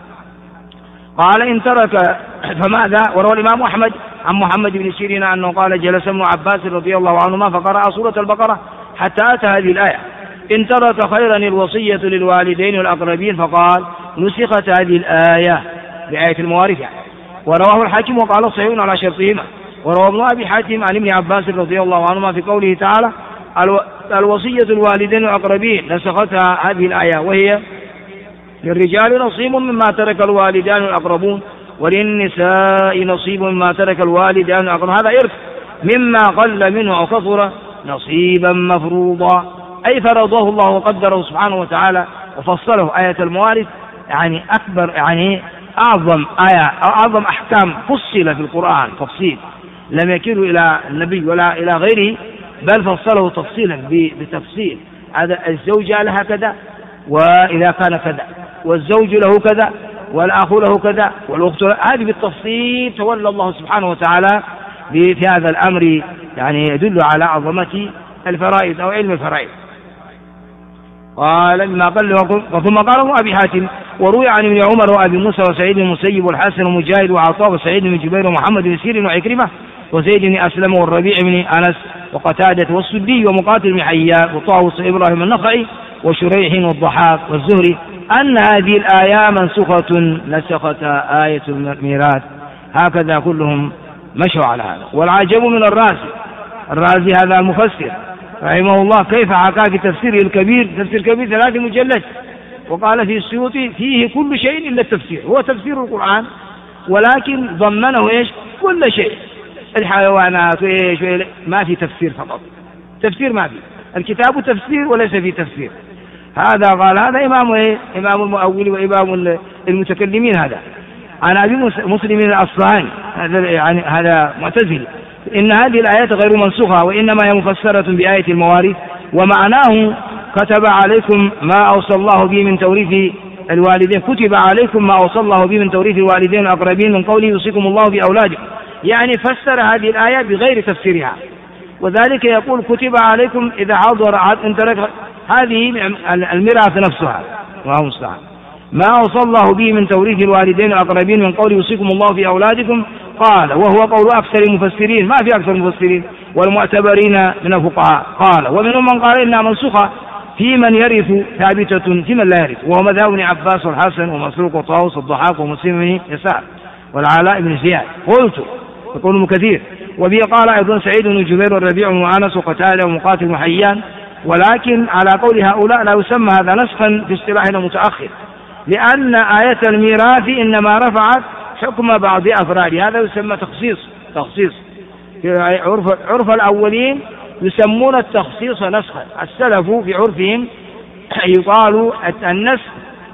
قال إن ترك فماذا؟ وروى الإمام أحمد عن محمد بن سيرين أنه قال جلس ابن عباس رضي الله عنهما فقرأ سورة البقرة حتى أتى هذه الآية إن ترك خيرا الوصية للوالدين والأقربين، فقال نسخت هذه الآية بآية المواريث يعني. ورواه الحاكم وقال صحيح على شرطهما. وروى ابن أبي حاتم عن ابن عباس رضي الله عنهما في قوله تعالى الوصية الوالدين والأقربين نسختها هذه الآية، وهي للرجال نصيب مما ترك الوالدان والأقربون وللنساء نصيب مما ترك الوالدان والأقربون، هذا إرث مما قل منه أو كثر نصيبا مفروضا، أي فرضه الله وقدره سبحانه وتعالى وفصله. آية الموارث يعني أكبر يعني أعظم آية أو أعظم أحكام فصل في القرآن تفصيل لم يكن إلى النبي ولا إلى غيره، بل فصله تفصيلا بتفصيل. هذا الزوجة لها كذا وإذا كان كذا، والزوج له كذا، والأخ له كذا، والأخت هذه بالتفصيل تولى الله سبحانه وتعالى في هذا الأمر، يعني يدل على عظمة الفرائض أو علم الفرائض. قال مما قال ثم قال أبي حاتم وروي عن ابن عمر وأبي موسى وسعيد بن المسيب والحسن ومجاهد وعطاء وسعيد بن جبير ومحمد بن سيرين وعكرمة وزيد بن أسلم والربيع بن أنس وقتادة والسدي ومقاتل بن حيان وطاووس إبراهيم النخعي وشريح والضحاك والزهري أن هذه الآية منسوخة نسختها آية الميراث. هكذا كلهم مشوا على هذا. والعجب من الرازي هذا المفسر رحمه الله كيف حكى في تفسيره الكبير، تفسير كبير 3 مجلد، وقال في السيوطي فيه كل شيء إلا التفسير، هو تفسير القرآن ولكن ضمنه إيش؟ كل شيء، الحيوانات وإيش ما في تفسير فقط، تفسير ما في، الكتاب تفسير وليس في تفسير. هذا قال هذا إمام إيه؟ إمام المؤول وإمام المتكلمين، هذا عن أبي مسلم الأصفهاني، يعني هذا معتزلي، إن هذه الآيات غير منسوخة وإنما هي مفسرة بآية المواريث، ومعناه كتب عليكم ما أوصى الله به من توريث الوالدين، كتب عليكم ما أوصى الله به من توريث الوالدين الأقربين من قوله يوصيكم الله في أولادكم، يعني فسر هذه الآية بغير تفسيرها. وذلك يقول كتب عليكم إذا حضر أن ترك هذه الميراث نفسها، الله المستعان، ما أوصى الله به من توريث الوالدين الأقربين من قوله يوصيكم الله في أولادكم، قال وهو قول أكثر المفسرين، ما في أكثر المفسرين والمعتبرين من الفقهاء، قال ومنهم من قال إنها منسوخة في من يرث ثابتة في من لا يرث، وهو مذهب ابن عباس والحسن ومسروق وطاووس والضحاك ومسلم بن يسار والعلاء بن زياد. قلت يقول ابن كثير وبه قال أيضا سعيد بن جبير والربيع بن أنس وقتادة ومقاتل وحيان، ولكن على قول هؤلاء لا يسمى هذا نسخا في اصطلاحنا المتأخر، لأن آية الميراث إنما رفعت حكم بعض أفراد، هذا يسمى تخصيص في عرف الأولين يسمون التخصيص نسخا، السلف في عرفهم يقال النسخ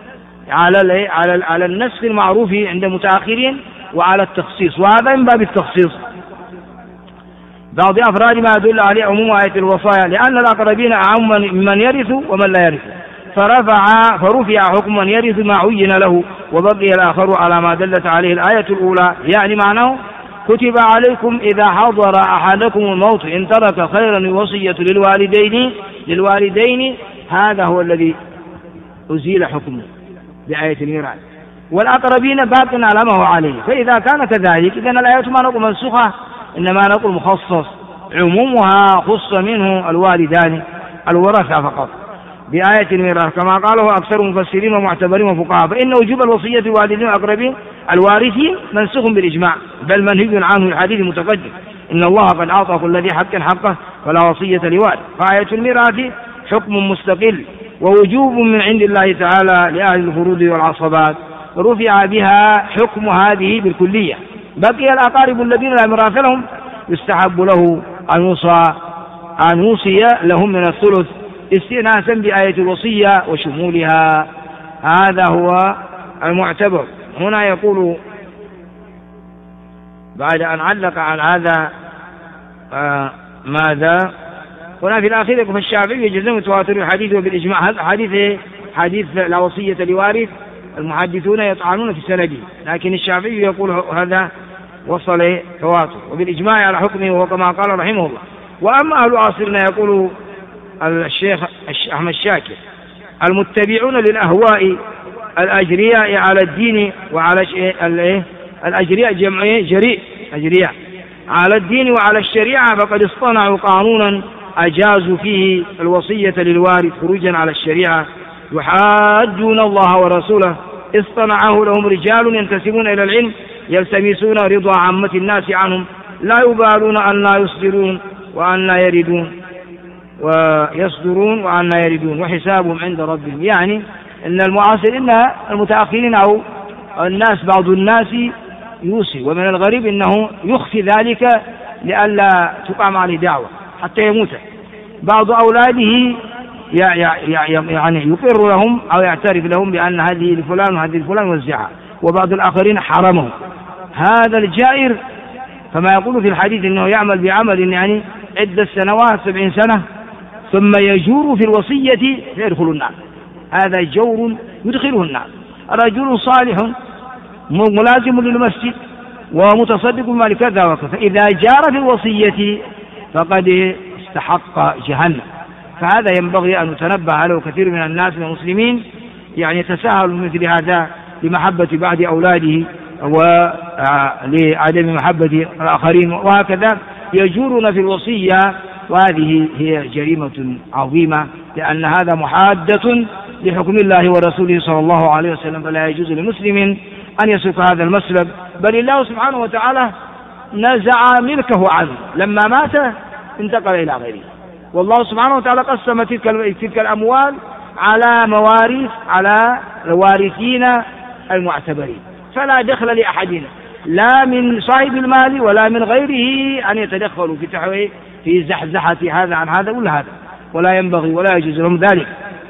على النسخ المعروف عند المتأخرين وعلى التخصيص، وهذا من باب التخصيص بعض أفراد ما يدل عليه عموم آية الوصايا، لأن الأقربين أعم من يرث ومن لا يرث، فرفع حكم من يرث ما عين له، وبقي الآخر على ما دلت عليه الآية الأولى، يعني معناه كتب عليكم إذا حضر أحدكم الموت إن ترك خيرا الوصية للوالدين، هذا هو الذي أزيل حكمه بآية الميراث، والأقربين باق على ما هو عليه. فإذا كان كذلك إذن الآية ما نقول منسوخة، إنما نقول مخصص، عمومها خص منه الوالدان الورثة فقط بآية الميراث، كما قاله أكثر المفسرين ومعتبرين وفقهاء، فإن وجوب الوصية الوالدين الأقربين الوارثين منسوخ بالإجماع، بل منهي عنه الحديث المتقدم إن الله قد أعطى كل ذي حق حقه فلا وصية لوارث. فآية الميراث حكم مستقل ووجوب من عند الله تعالى لأهل الفروض والعصبات، رفع بها حكم هذه بالكلية. بقي الأقارب الذين لا ميراث لهم يستحب له أن يوصي لهم من الثلث استئناسا بآية الوصية وشمولها، هذا هو المعتبر. هنا يقول بعد أن علق عن هذا ماذا هنا في الأخير، فالشافعي يجزم تواتر الحديث وبالإجماع، هذا حديث لا وصية لوارث، المحدثون يطعنون في سنده، لكن الشافعي يقول هذا وصل تواتر وبالإجماع على حكمه، وهو كما قال رحمه الله. وأما أهل عصرنا يقول الشيخ أحمد شاكر المتبعون للأهواء الأجرياء على الدين وعلى الأجرياء جمع جريء أجرياء على الدين وعلى الشريعة، فقد اصطنعوا قانونا أجازوا فيه الوصية للوارث خروجا على الشريعة، يحاجون الله ورسوله، اصطنعه لهم رجال ينتسبون إلى العلم يلتمسون رضا عامة الناس عنهم، لا يبالون أن لا يصدرون وأن لا يردون وحسابهم عند ربهم. يعني إن المعاصرين المتأخرين أو الناس بعض الناس يوصي، ومن الغريب إنه يخفي ذلك لئلا تقام عليه دعوة حتى يموت. بعض أولاده يعني يقر لهم أو يعترف لهم بأن هذه لفلان وهذه لفلان وزعها، وبعض الآخرين حرمهم. هذا الجائر كما يقول في الحديث إنه يعمل بعمل يعني عدة سنوات 70 سنة ثم يجور في الوصية فيدخل النار، هذا جور يدخله النار. رجل صالح ملازم للمسجد ومتصدق بمال كذا وكذا، إذا جار في الوصية فقد استحق جهنم. فهذا ينبغي أن نتنبه له. كثير من الناس من المسلمين يعني يتساهل مثل هذا لمحبة بعض أولاده ولعدم محبة الآخرين، وهكذا يجورون في الوصية، وهذه هي جريمة عظيمة، لأن هذا محادة لحكم الله ورسوله صلى الله عليه وسلم، فلا يجوز لمسلم أن يسلك هذا المسلك، بل الله سبحانه وتعالى نزع ملكه عنه لما مات انتقل إلى غيره. والله سبحانه وتعالى قسم تلك الأموال على مواريث على الوارثين المعتبرين، فلا دخل لأحدنا. لا من صاحب المال ولا من غيره أن يتدخلوا في زحزحة هذا عن هذا ولا هذا، ولا ينبغي ولا يجوز لهم ذلك.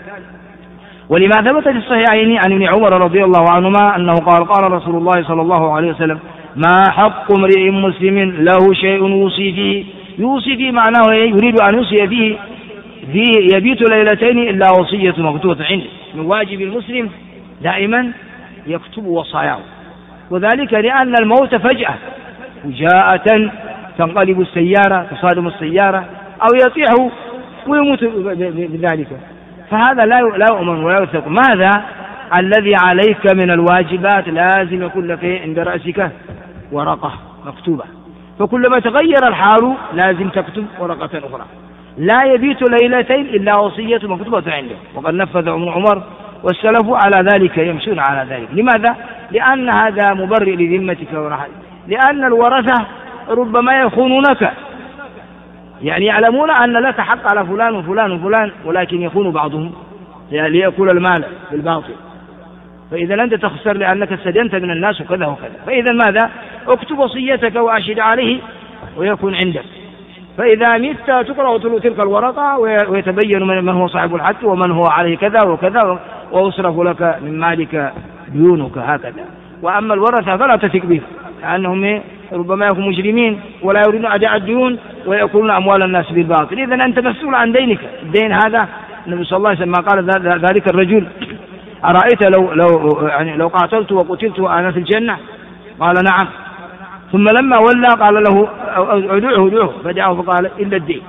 ولما ثبت في الصحيحين عن ابن عمر رضي الله عنهما أنه قال قال رسول الله صلى الله عليه وسلم: ما حق امرئ مسلم له شيء يوصي فيه معناه يريد أن يوصي فيه يبيت ليلتين إلا وصية مكتوبة عنده. من واجب المسلم دائما يكتب وصاياه، وذلك لأن الموت فجأة فجاءة تنقلب السيارة، تصادم السيارة أو يطيح ويموت بذلك، فهذا لا يؤمن ولا يوثق. ماذا الذي عليك من الواجبات؟ لازم يكون لك عند رأسك ورقة مكتوبة، فكلما تغير الحال لازم تكتب ورقة أخرى. لا يبيت ليلتين إلا وصية مكتوبة عنده، وقد نفذ ابن عمر والسلف على ذلك، يمشون على ذلك. لماذا؟ لأن هذا مبرئ لذمتك ورحمتك، لأن الورثة ربما يخونونك، يعني يعلمون أن لك حق على فلان وفلان وفلان، ولكن يخون بعضهم ليأكل المال بالباطل، فإذا أنت تخسر لأنك استدنت من الناس وكذا وكذا. فإذا ماذا؟ اكتب وصيتك وأشهد عليه ويكون عندك، فإذا مت تقرأ تلك الورقة ويتبين من هو صاحب الحق ومن هو عليه كذا وكذا، وأصرف لك من مالك ديونك هكذا. وأما الورثة فلا تثق به، لأنهم ربما يكونوا مجرمين ولا يريدون أداء الديون ويأكلون أموال الناس بالباطل. إذن أنت مسؤول عن دينك. الدين هذا النبي صلى الله عليه وسلم قال ذلك الرجل: أرأيت لو قاتلت وقتلت وأنا في الجنة؟ قال: نعم. ثم لما ولى قال له: ادعه، فدعه فقال: إلا الدين،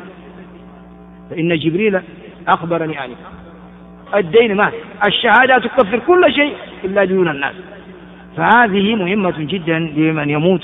فإن جبريل أخبرني عنه. الدين ما الشهادة تكفر كل شيء إلا ديون الناس. فهذه مهمة جدا لمن يموت.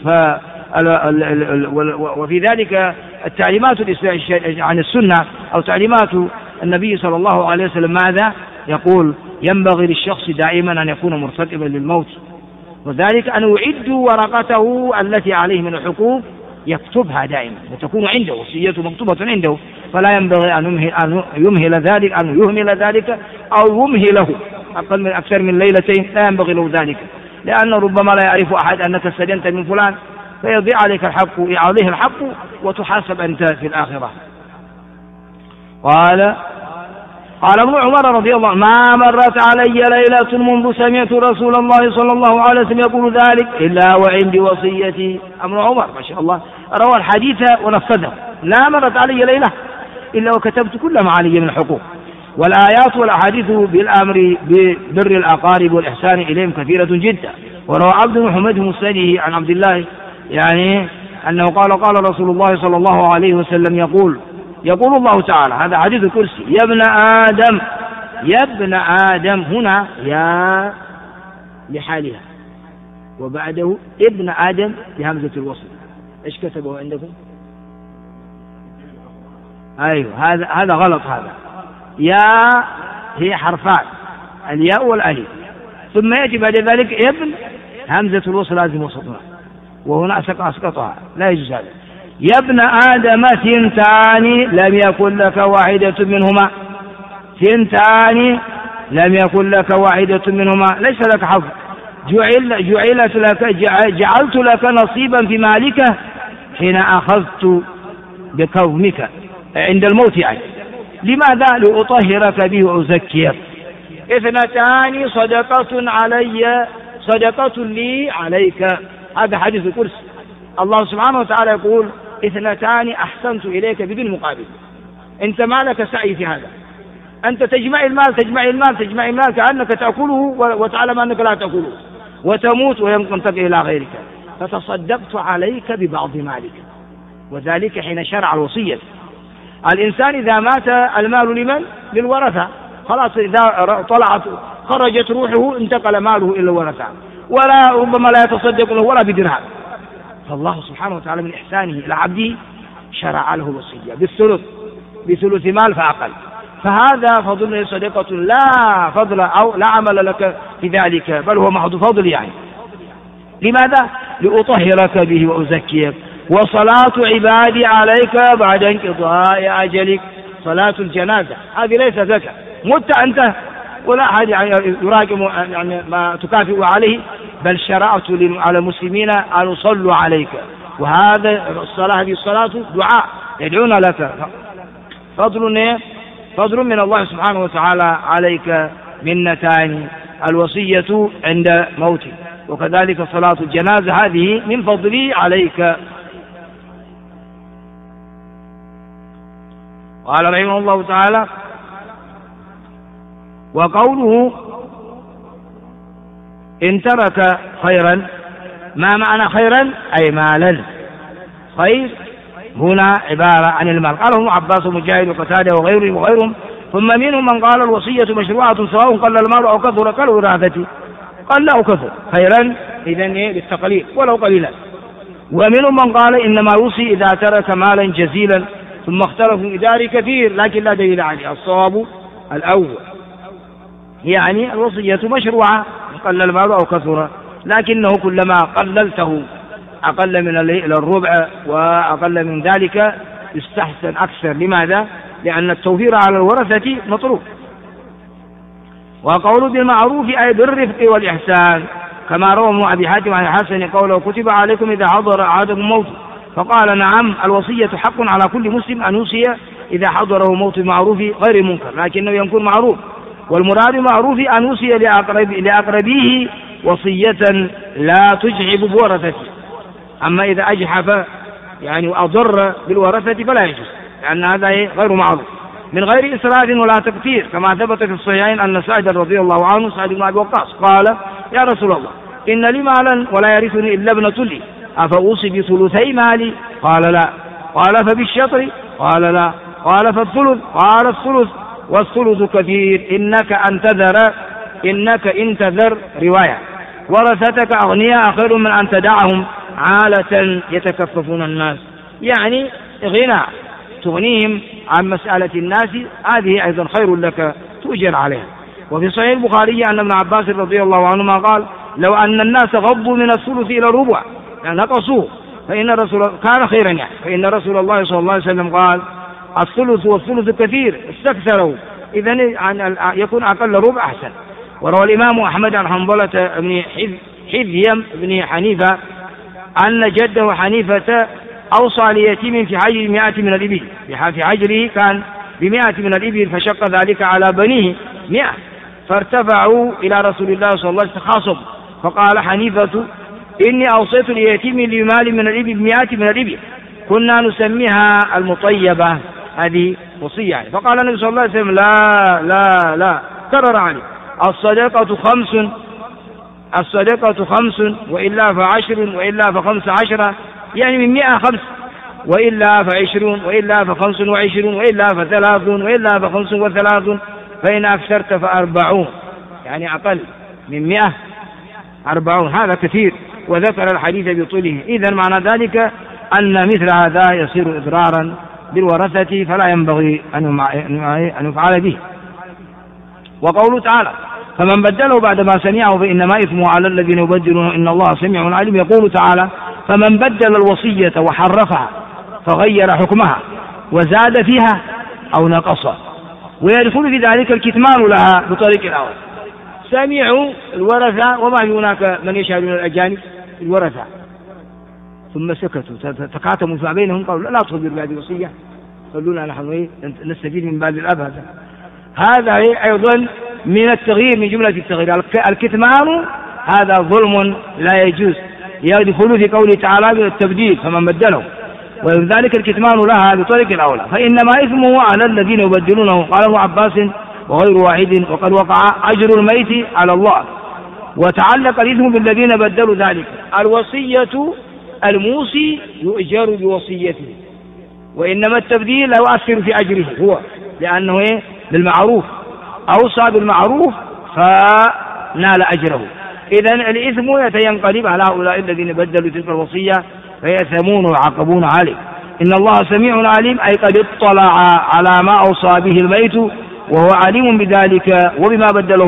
وفي ذلك التعليمات عن السنة أو تعليمات النبي صلى الله عليه وسلم ماذا يقول؟ ينبغي للشخص دائما أن يكون مرتقبا للموت، وذلك أن يعد ورقته التي عليه من الحقوق يكتبها دائما وتكون عنده، وصيته مكتوبة عنده، فلا ينبغي أن يمهل ذلك أو يمهله أكثر من ليلتين، لا ينبغي له ذلك، لأن ربما لا يعرف أحد أنك استدنت من فلان فيضيع عليك الحق، عليه الحق وتحاسب أنت في الآخرة. قال ابن عمر رضي الله عنه: ما مرت علي ليلة منذ سمعت رسول الله صلى الله عليه وسلم يقول ذلك إلا وعندي وصيتي. ابن عمر ما شاء الله روى الحديث ونفذه: لا مرت علي ليلة إلا وكتبت كل ما علي من الحقوق. والآيات والأحاديث بالأمر ببر الأقارب والإحسان إليهم كثيرة جدا. وروى عبد بن حميد مسنده عن عبد الله يعني أنه قال رسول الله صلى الله عليه وسلم يقول الله تعالى، هذا حديث الكرسي: يا ابن آدم هنا يا لحالها، وبعده ابن آدم بهمزة الوصل. إيش كتبه عندكم؟ أيوه هذا غلط. هذا يا هي حرفان، الياء والألف، ثم يجب بعد ذلك ابن همزة الوصل لازم وسطها، وهنا أسقطها، لا يجوز هذا. يا ابن آدم ثنتان لم يكن لك واحدة منهما، ثنتان لم يكن لك واحدة منهما، ليس لك حظ، جعلت لك نصيبا في مالك حين أخذت بكظمك عند الموت يعني. لماذا؟ لأطهرك به وأزكيك. اثنتان صدقة لي عليك، هذا حديث الكرسي. الله سبحانه وتعالى يقول: اثنتان أحسنت إليك بدون مقابل. أنت ما لك سعي في هذا، أنت تجمع المال كأنك تأكله وتعلم أنك لا تأكله، وتموت وينتقل إلى غيرك، فتصدقت عليك ببعض مالك. وذلك حين شرع الوصية. الإنسان إذا مات المال لمن؟ للورثة، خلاص إذا خرجت روحه انتقل ماله إلى الورثة، ولا ربما لا يتصدق له ولا بدرهم. فالله سبحانه وتعالى من إحسانه إلى عبده شرع له الوصية بثلث مال فأقل. فهذا فضل صدقة لا فضل أو لا عمل لك في ذلك، بل هو محض فضل يعني. لماذا؟ لأطهرك به وأزكيك. وصلاة عبادي عليك بعد انقضاء أجلك، صلاة الجنازة هذه ليس زكاة، مت أنت ولا أحد يراقب يعني ما تكافئ عليه، بل شرعت على المسلمين أن يصلوا عليك، وهذا الصلاة هذه الصلاة دعاء يدعون لك، فضل من الله سبحانه وتعالى عليك منتان، الوصية عند موتك، وكذلك صلاة الجنازة هذه من فضلي عليك. قال رحمه الله تعالى: وقوله إن ترك خيرا، ما معنى خيرا؟ أي مالا. خير هنا عبارة عن المال. قاله ابن عباس ومجاهد وقتادة وغيرهم. ثم منهم من قال الوصية مشروعة سواء قل المال أو كثر كالوراثة، قل أو كثر خيرا إذن للتقليل ولو قليلا. ومنهم من قال إنما يوصي إذا ترك مالا جزيلا، ثم اختلفوا في ذلك كثير لكن لا دليل عليه. الصواب الأول، يعني الوصية مشروعة قل المال أو كثر، لكنه كلما قللته أقل من الربع وأقل من ذلك يستحسن أكثر. لماذا؟ لأن التوفير على الورثة مطلوب. وقول بالمعروف أي بالرفق والإحسان، كما روى ابن أبي حاتم عن الحسن قوله: كتب عليكم إذا حضر أحدكم موت، فقال: نعم، الوصية حق على كل مسلم أن يوصي إذا حضره موت المعروف غير المنكر، لكنه يكون معروف، والمراد معروف أن يوصي لأقربيه وصية لا تجحف بورثته. أما إذا أجحف يعني أضر بالورثة فلا يجوز، لأن هذا غير معروف، من غير إسراف ولا تكثير، كما ثبت في الصحيحين أن سعد رضي الله عنه، سعد بن أبي وقاص، قال: يا رسول الله، إن لي مالا ولا يرثني إلا ابنة لي، أفأوصي بثلثي مالي؟ قال: لا. قال: فبالشطر؟ قال: لا. قال: فالثلث؟ قال: الثلث، والثلث كثير، إنك إن تذر رواية ورثتك أغنياء خير من أن تدعهم عالة يتكففون الناس، يعني غنى تغنيهم عن مسألة الناس، هذه أيضا خير لك تؤجر عليها. وفي صحيح البخاري أن ابن عباس رضي الله عنهما قال: لو أن الناس غضوا من الثلث إلى الربع يعني نقصوه فإن رسول الله صلى الله عليه وسلم قال: الثلث والثلث كثير، استكثروا، إذن يكون أقل ربع أحسن. وروى الإمام أحمد عن حنظلة بن حذيم بن حنيفة أن جده حنيفة أوصى ليتيم في حجر 100 من الإبل، في حجره كان ب100 من الإبل، فشق ذلك على بنيه 100، فارتفعوا إلى رسول الله صلى الله عليه وسلم خاصم، فقال حنيفة: إني أوصيت ليتيم لمال من الإبل 100 من الإبل، كنا نسميها المطيبة، هذه وصية. فقال النبي صلى الله عليه وسلم: لا لا لا، كرر عليه: الصدقة 5 وإلا ف10 وإلا ف15، يعني من 100 5، وإلا ف20 وإلا ف25 وإلا ف30 وإلا ف35، فإن أكثرت ف40، يعني أقل من 100 40، هذا كثير. وذكر الحديث بطوله. إذن معنى ذلك أن مثل هذا يصير إضرارا بالورثة، فلا ينبغي أن يفعل به. وقوله تعالى: فمن بدله بعدما سمعه فإنما إثمه على الذين يبدلون إن الله سميع عليم. يقول تعالى: فمن بدل الوصية وحرفها فغير حكمها وزاد فيها أو نقص، ويدخل في ذلك الكتمان لها بطريق الأول. سمعوا الورثة، وما هناك من يشهدون الأجانب الورثة، ثم سكتوا تكاتموا فيما بينهم، قالوا: لا تخبر بهذه الوصية، خلونا نحن نستفيد من باب الأب. هذا أيضا من التغيير، من جملة التغيير. الكتمان هذا ظلم لا يجوز، يدخل في قوله تعالى بالتبديل: فمن بدله، ولذلك الكتمان لها بطريق الأولى، فإنما إثمه على الذين يبدلونه. قال ابن عباس وغير واحد: وقد وقع أجر الميت على الله، وتعلق الإثم بالذين بدلوا ذلك. الوصية الموصي يؤجر بوصيته، وإنما التبديل لا يؤثر في أجره هو، لأنه بالمعروف، أوصى بالمعروف فنال أجره. إذن الإثم يتنقلب على هؤلاء الذين بدلوا تلك الوصية فيأثمون ويعاقبون عليه. إن الله سميع عليم، أي قد اطلع على ما أوصى به الميت وهو عليم بذلك وبما بدله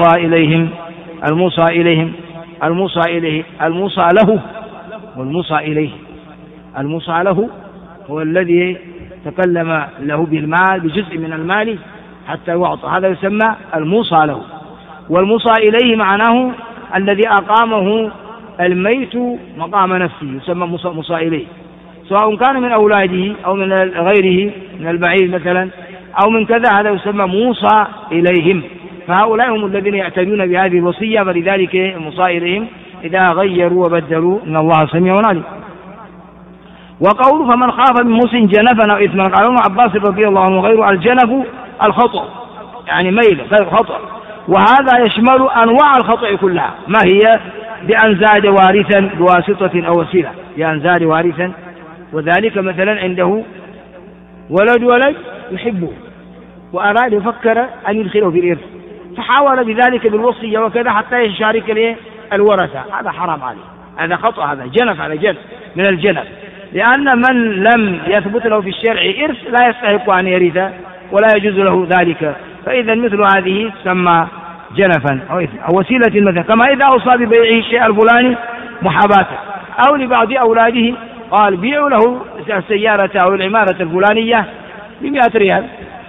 الموصى له هو الذي تكلم له بالمال، بجزء من المال حتى يعطى، هذا يسمى الموصى له. والموصى إليه معناه الذي أقامه الميت مقام نفسه يسمى موصى إليه، سواء كان من أولاده أو من غيره من البعيد مثلا أو من كذا، هذا يسمى موصى إليهم. فهؤلاء هم الذين يعتنون بهذه الوصية، فلذلك موصى إليهم إذا غيروا وبدلوا إن الله سميع عليم. وقول فمن خاف من موص جنفا أو إثما، قال ابن عباس رضي الله عنه غير الجنف الخطأ، يعني ميل غير خطأ، وهذا يشمل أنواع الخطأ كلها، ما هي بأن زاد وارثا بواسطة أو وسيلة، بأن زاد وارثا، وذلك مثلا عنده ولد يحبه وأراد يفكر أن يدخله في الإرث، فحاول بذلك بالوصية وكذا حتى يشارك الورثة، هذا حرام عليه، هذا خطأ، هذا جنف على جنف من الجنف، لأن من لم يثبت له في الشرع إرث لا يستحق أن يرث ولا يجوز له ذلك، فإذا مثل هذه تسمى جنفا أو وسيلة مثلا، كما إذا أوصى ببيعه الشيء الفلاني محاباة، أو لبعض أولاده قال بيعوا له السيارة أو العمارة الفلانية ب100 ريال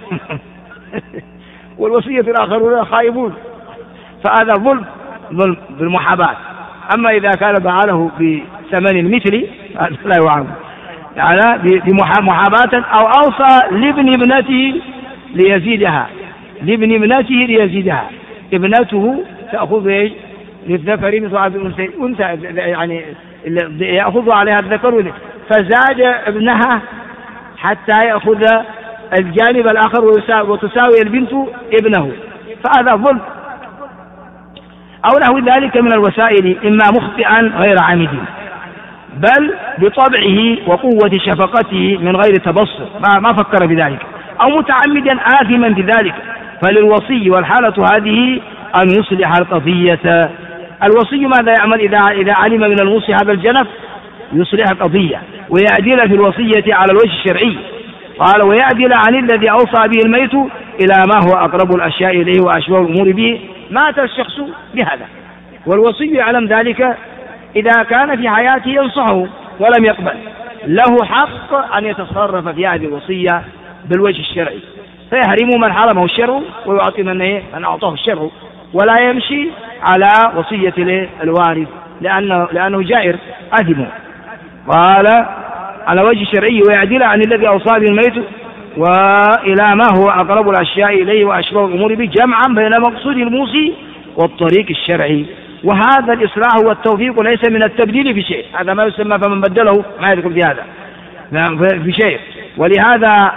والوصية الآخرون خائبون، فهذا ظلم بالمحاباة. أما إذا كان باعه بثمن مثلي لا يعامل، يعني بمحاباة، أو أوصى لابن ابنته ليزيدها، لابن ابنته ليزيدها، ابنته تأخذ للذكر مثل أنثى، يعني يأخذ عليها الذكر، فزاد ابنها حتى يأخذ الجانب الآخر وتساوي البنت ابنه، فهذا ظلم. أو له ذلك من الوسائل، إما مخطئا غير عامد بل بطبعه وقوة شفقته من غير تبصر، ما فكر بذلك، أو متعمدا آثما بذلك، فللوصي والحالة هذه أن يصلح القضية. الوصي ماذا يعمل إذا علم من الموصي هذا الجنف؟ يصلح القضية ويعدل في الوصية على الوجه الشرعي، قال ويعدل عن الذي أوصى به الميت إلى ما هو أقرب الأشياء إليه وأشبه الأمور به، مات الشخص بهذا، والوصي يعلم ذلك، إذا كان في حياته ينصحه ولم يقبل له حق أن يتصرف في هذه الوصية بالوجه الشرعي، فيحرم من حرمه الشرع ويعطي من أعطاه الشرع، ولا يمشي على وصية الوارث لأنه جائر أثم. قال على وجه الشرعي ويعدل عن الذي أوصى به الميت وإلى ما هو أقرب الأشياء إليه وأشبه الأمور به، جمعا بين مقصود الموصي والطريق الشرعي. وهذا الإصلاح والتوفيق ليس من التبديل في شيء، هذا ما يسمى فمن بدله ما يدخل في هذا في شيء، ولهذا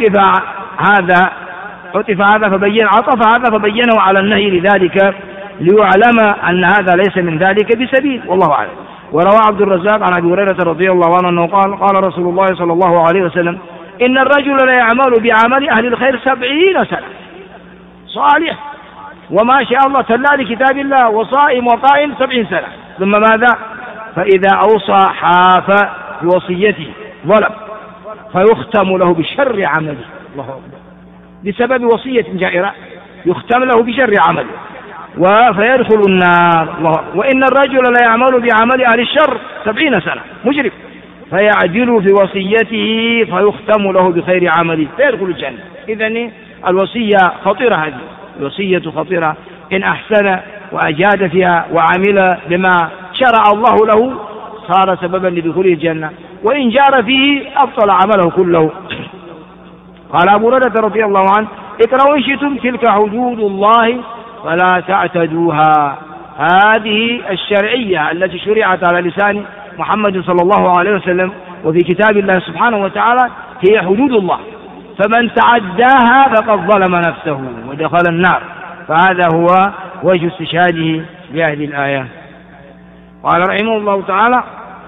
عطف هذا فبينه على النهي لذلك ليعلم أن هذا ليس من ذلك بسبيل، والله أعلم. وروى عبد الرزاق عن أبي هريرة رضي الله عنه أنه قال رسول الله صلى الله عليه وسلم إن الرجل لا يعمل بعمل أهل الخير 70 سنة صالح وما شاء الله تلا لكتاب الله وصائم وقائم 70 سنة، ثم ماذا؟ فإذا أوصى حاف بوصيته ظلم فيختم له بشر عمله، الله أكبر، بسبب وصية جائرة يختم له بشر عمله فيدخل النار. وإن الرجل لا يعمل بعمل أهل الشر 70 سنة مجرم فيعدل في وصيته فيختم له بخير عمله فيدخل الجنة. إذن الوصية خطيرة، هذه الوصية خطيرة، إن أحسن وأجاد فيها وعمل بما شرع الله له صار سببا لدخوله الجنة، وإن جار فيه أبطل عمله كله. قال أبو هريرة رضي الله عنه اقرأوا إن شئتم تلك حدود الله فلا تعتدوها. هذه الشرعية التي شرعت على لسان محمد صلى الله عليه وسلم وفي كتاب الله سبحانه وتعالى هي حدود الله، فمن تعداها فقد ظلم نفسه ودخل النار، فهذا هو وجه استشهاده بهذه الآية. قال رحمه الله تعالى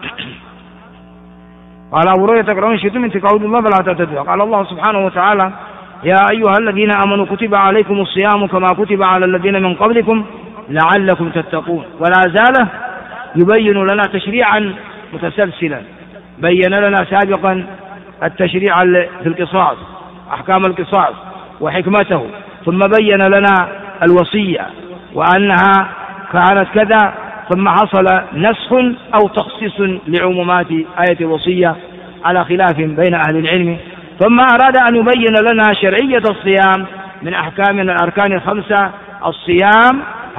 قال أبو هريرة اقرأوا إن شئتم تلك حدود الله فلا تعتدوها. قال الله سبحانه وتعالى يا أيها الذين آمنوا كتب عليكم الصيام كما كتب على الذين من قبلكم لعلكم تتقون. ولا زال يبين لنا تشريعا متسلسلا، بين لنا سابقا التشريع في القصاص، أحكام القصاص وحكمته، ثم بين لنا الوصية وأنها كانت كذا، ثم حصل نسخ أو تخصيص لعمومات آية الوصية على خلاف بين أهل العلم، ثم أراد أن يبين لنا شرعية الصيام من أحكام الأركان الخمسة. الصيام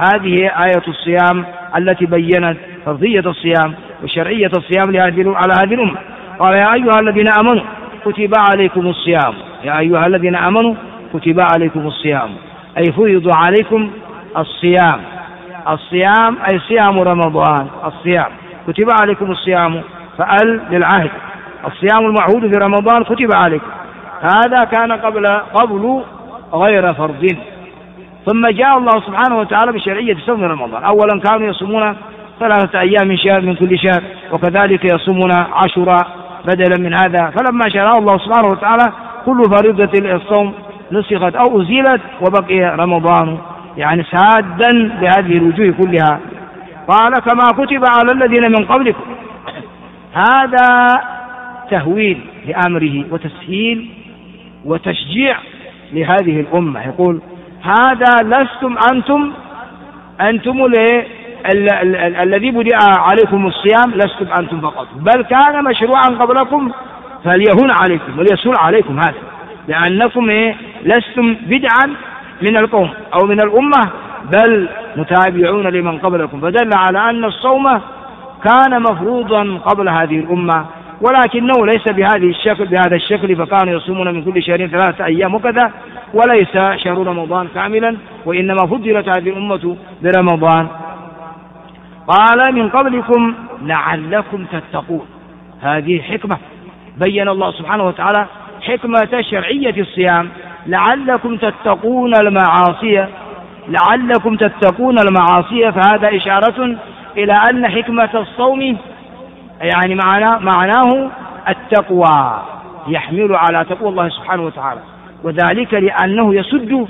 هذه آية الصيام التي بينت فرضية الصيام وشرعية الصيام على هذه الأمة. قال يا أيها الذين آمنوا كتب عليكم الصيام، يا أيها الذين آمنوا كتب عليكم الصيام، أي فرض عليكم الصيام. الصيام أي صيام رمضان، الصيام كتب عليكم الصيام، فأل للعهد، الصيام المعهود في رمضان كتب عليكم. هذا كان قبل غير فرض، ثم جاء الله سبحانه وتعالى بشرعية صوم رمضان. أولا كانوا يصومون 3 أيام من كل شهر، وكذلك يصومون 10 بدلا من هذا. فلما شرع الله سبحانه وتعالى كل فريضة الصوم نسخت أو أزيلت، وبقي رمضان يعني سادا بهذه الوجوه كلها. قال كما كتب على الذين من قبلكم، هذا تهويل لأمره وتسهيل وتشجيع لهذه الأمة. يقول هذا لستم أنتم الذي بدأ عليكم الصيام، لستم أنتم فقط، بل كان مشروعا قبلكم فليهون عليكم وليسهل عليكم هذا، لأنكم لستم بدعا من القوم أو من الأمة، بل متابعون لمن قبلكم. فدل على أن الصوم كان مفروضا قبل هذه الأمة، ولكنه ليس بهذا الشكل، فكانوا يصومون من كل شهر 3 أيام وكذا، وليس شهر رمضان كاملا، وإنما فضلت هذه الأمة برمضان. قال من قبلكم لعلكم تتقون، هذه حكمة بين الله سبحانه وتعالى حكمة شرعية الصيام، لعلكم تتقون المعاصي، لعلكم تتقون المعاصي. فهذا إشارة إلى أن حكمة الصوم يعني معناه التقوى، يحمل على تقوى الله سبحانه وتعالى، وذلك لأنه يسد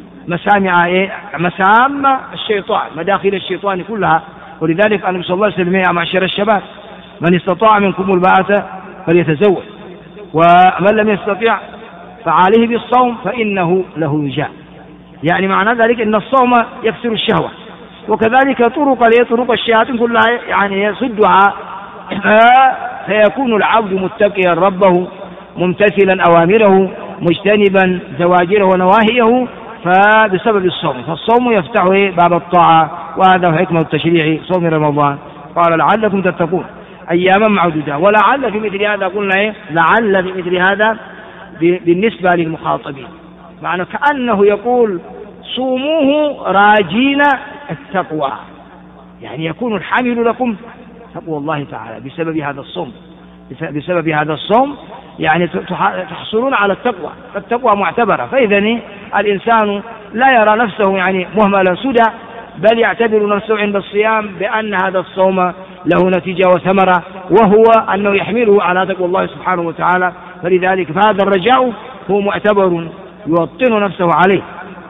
مسام الشيطان، مداخل الشيطان كلها. ولذلك النبي صلى الله عليه وسلم يا معشر الشباب من استطاع منكم الباءة فليتزوج، ومن لم يستطع فعليه بالصوم فإنه له وجاء. يعني معنى ذلك أن الصوم يكسر الشهوة، وكذلك طرق الشياطين كلها يعني يصدها، فيكون العبد متقيا ربه ممتثلا أوامره مجتنبا زواجره ونواهيه، فبسبب الصوم. فالصوم يفتح باب الطاعة، وهذا حكمة التشريع صوم رمضان. قال لعلكم تتقون أياما معدودة. ولعل في مثل هذا قلنا لعل في مثل هذا بالنسبة للمخاطبين، معنى كأنه يقول صوموه راجين التقوى، يعني يكون الحامل لكم تقوى الله تعالى بسبب هذا الصوم، بسبب هذا الصوم يعني تحصلون على التقوى، فالتقوى معتبرة. فإذا الإنسان لا يرى نفسه يعني مهملا سدى، بل يعتبر نفسه عند الصيام بأن هذا الصوم له نتيجة وثمرة، وهو أنه يحمله على تقوى الله سبحانه وتعالى. فلذلك فهذا الرجاء هو معتبر يوطن نفسه عليه.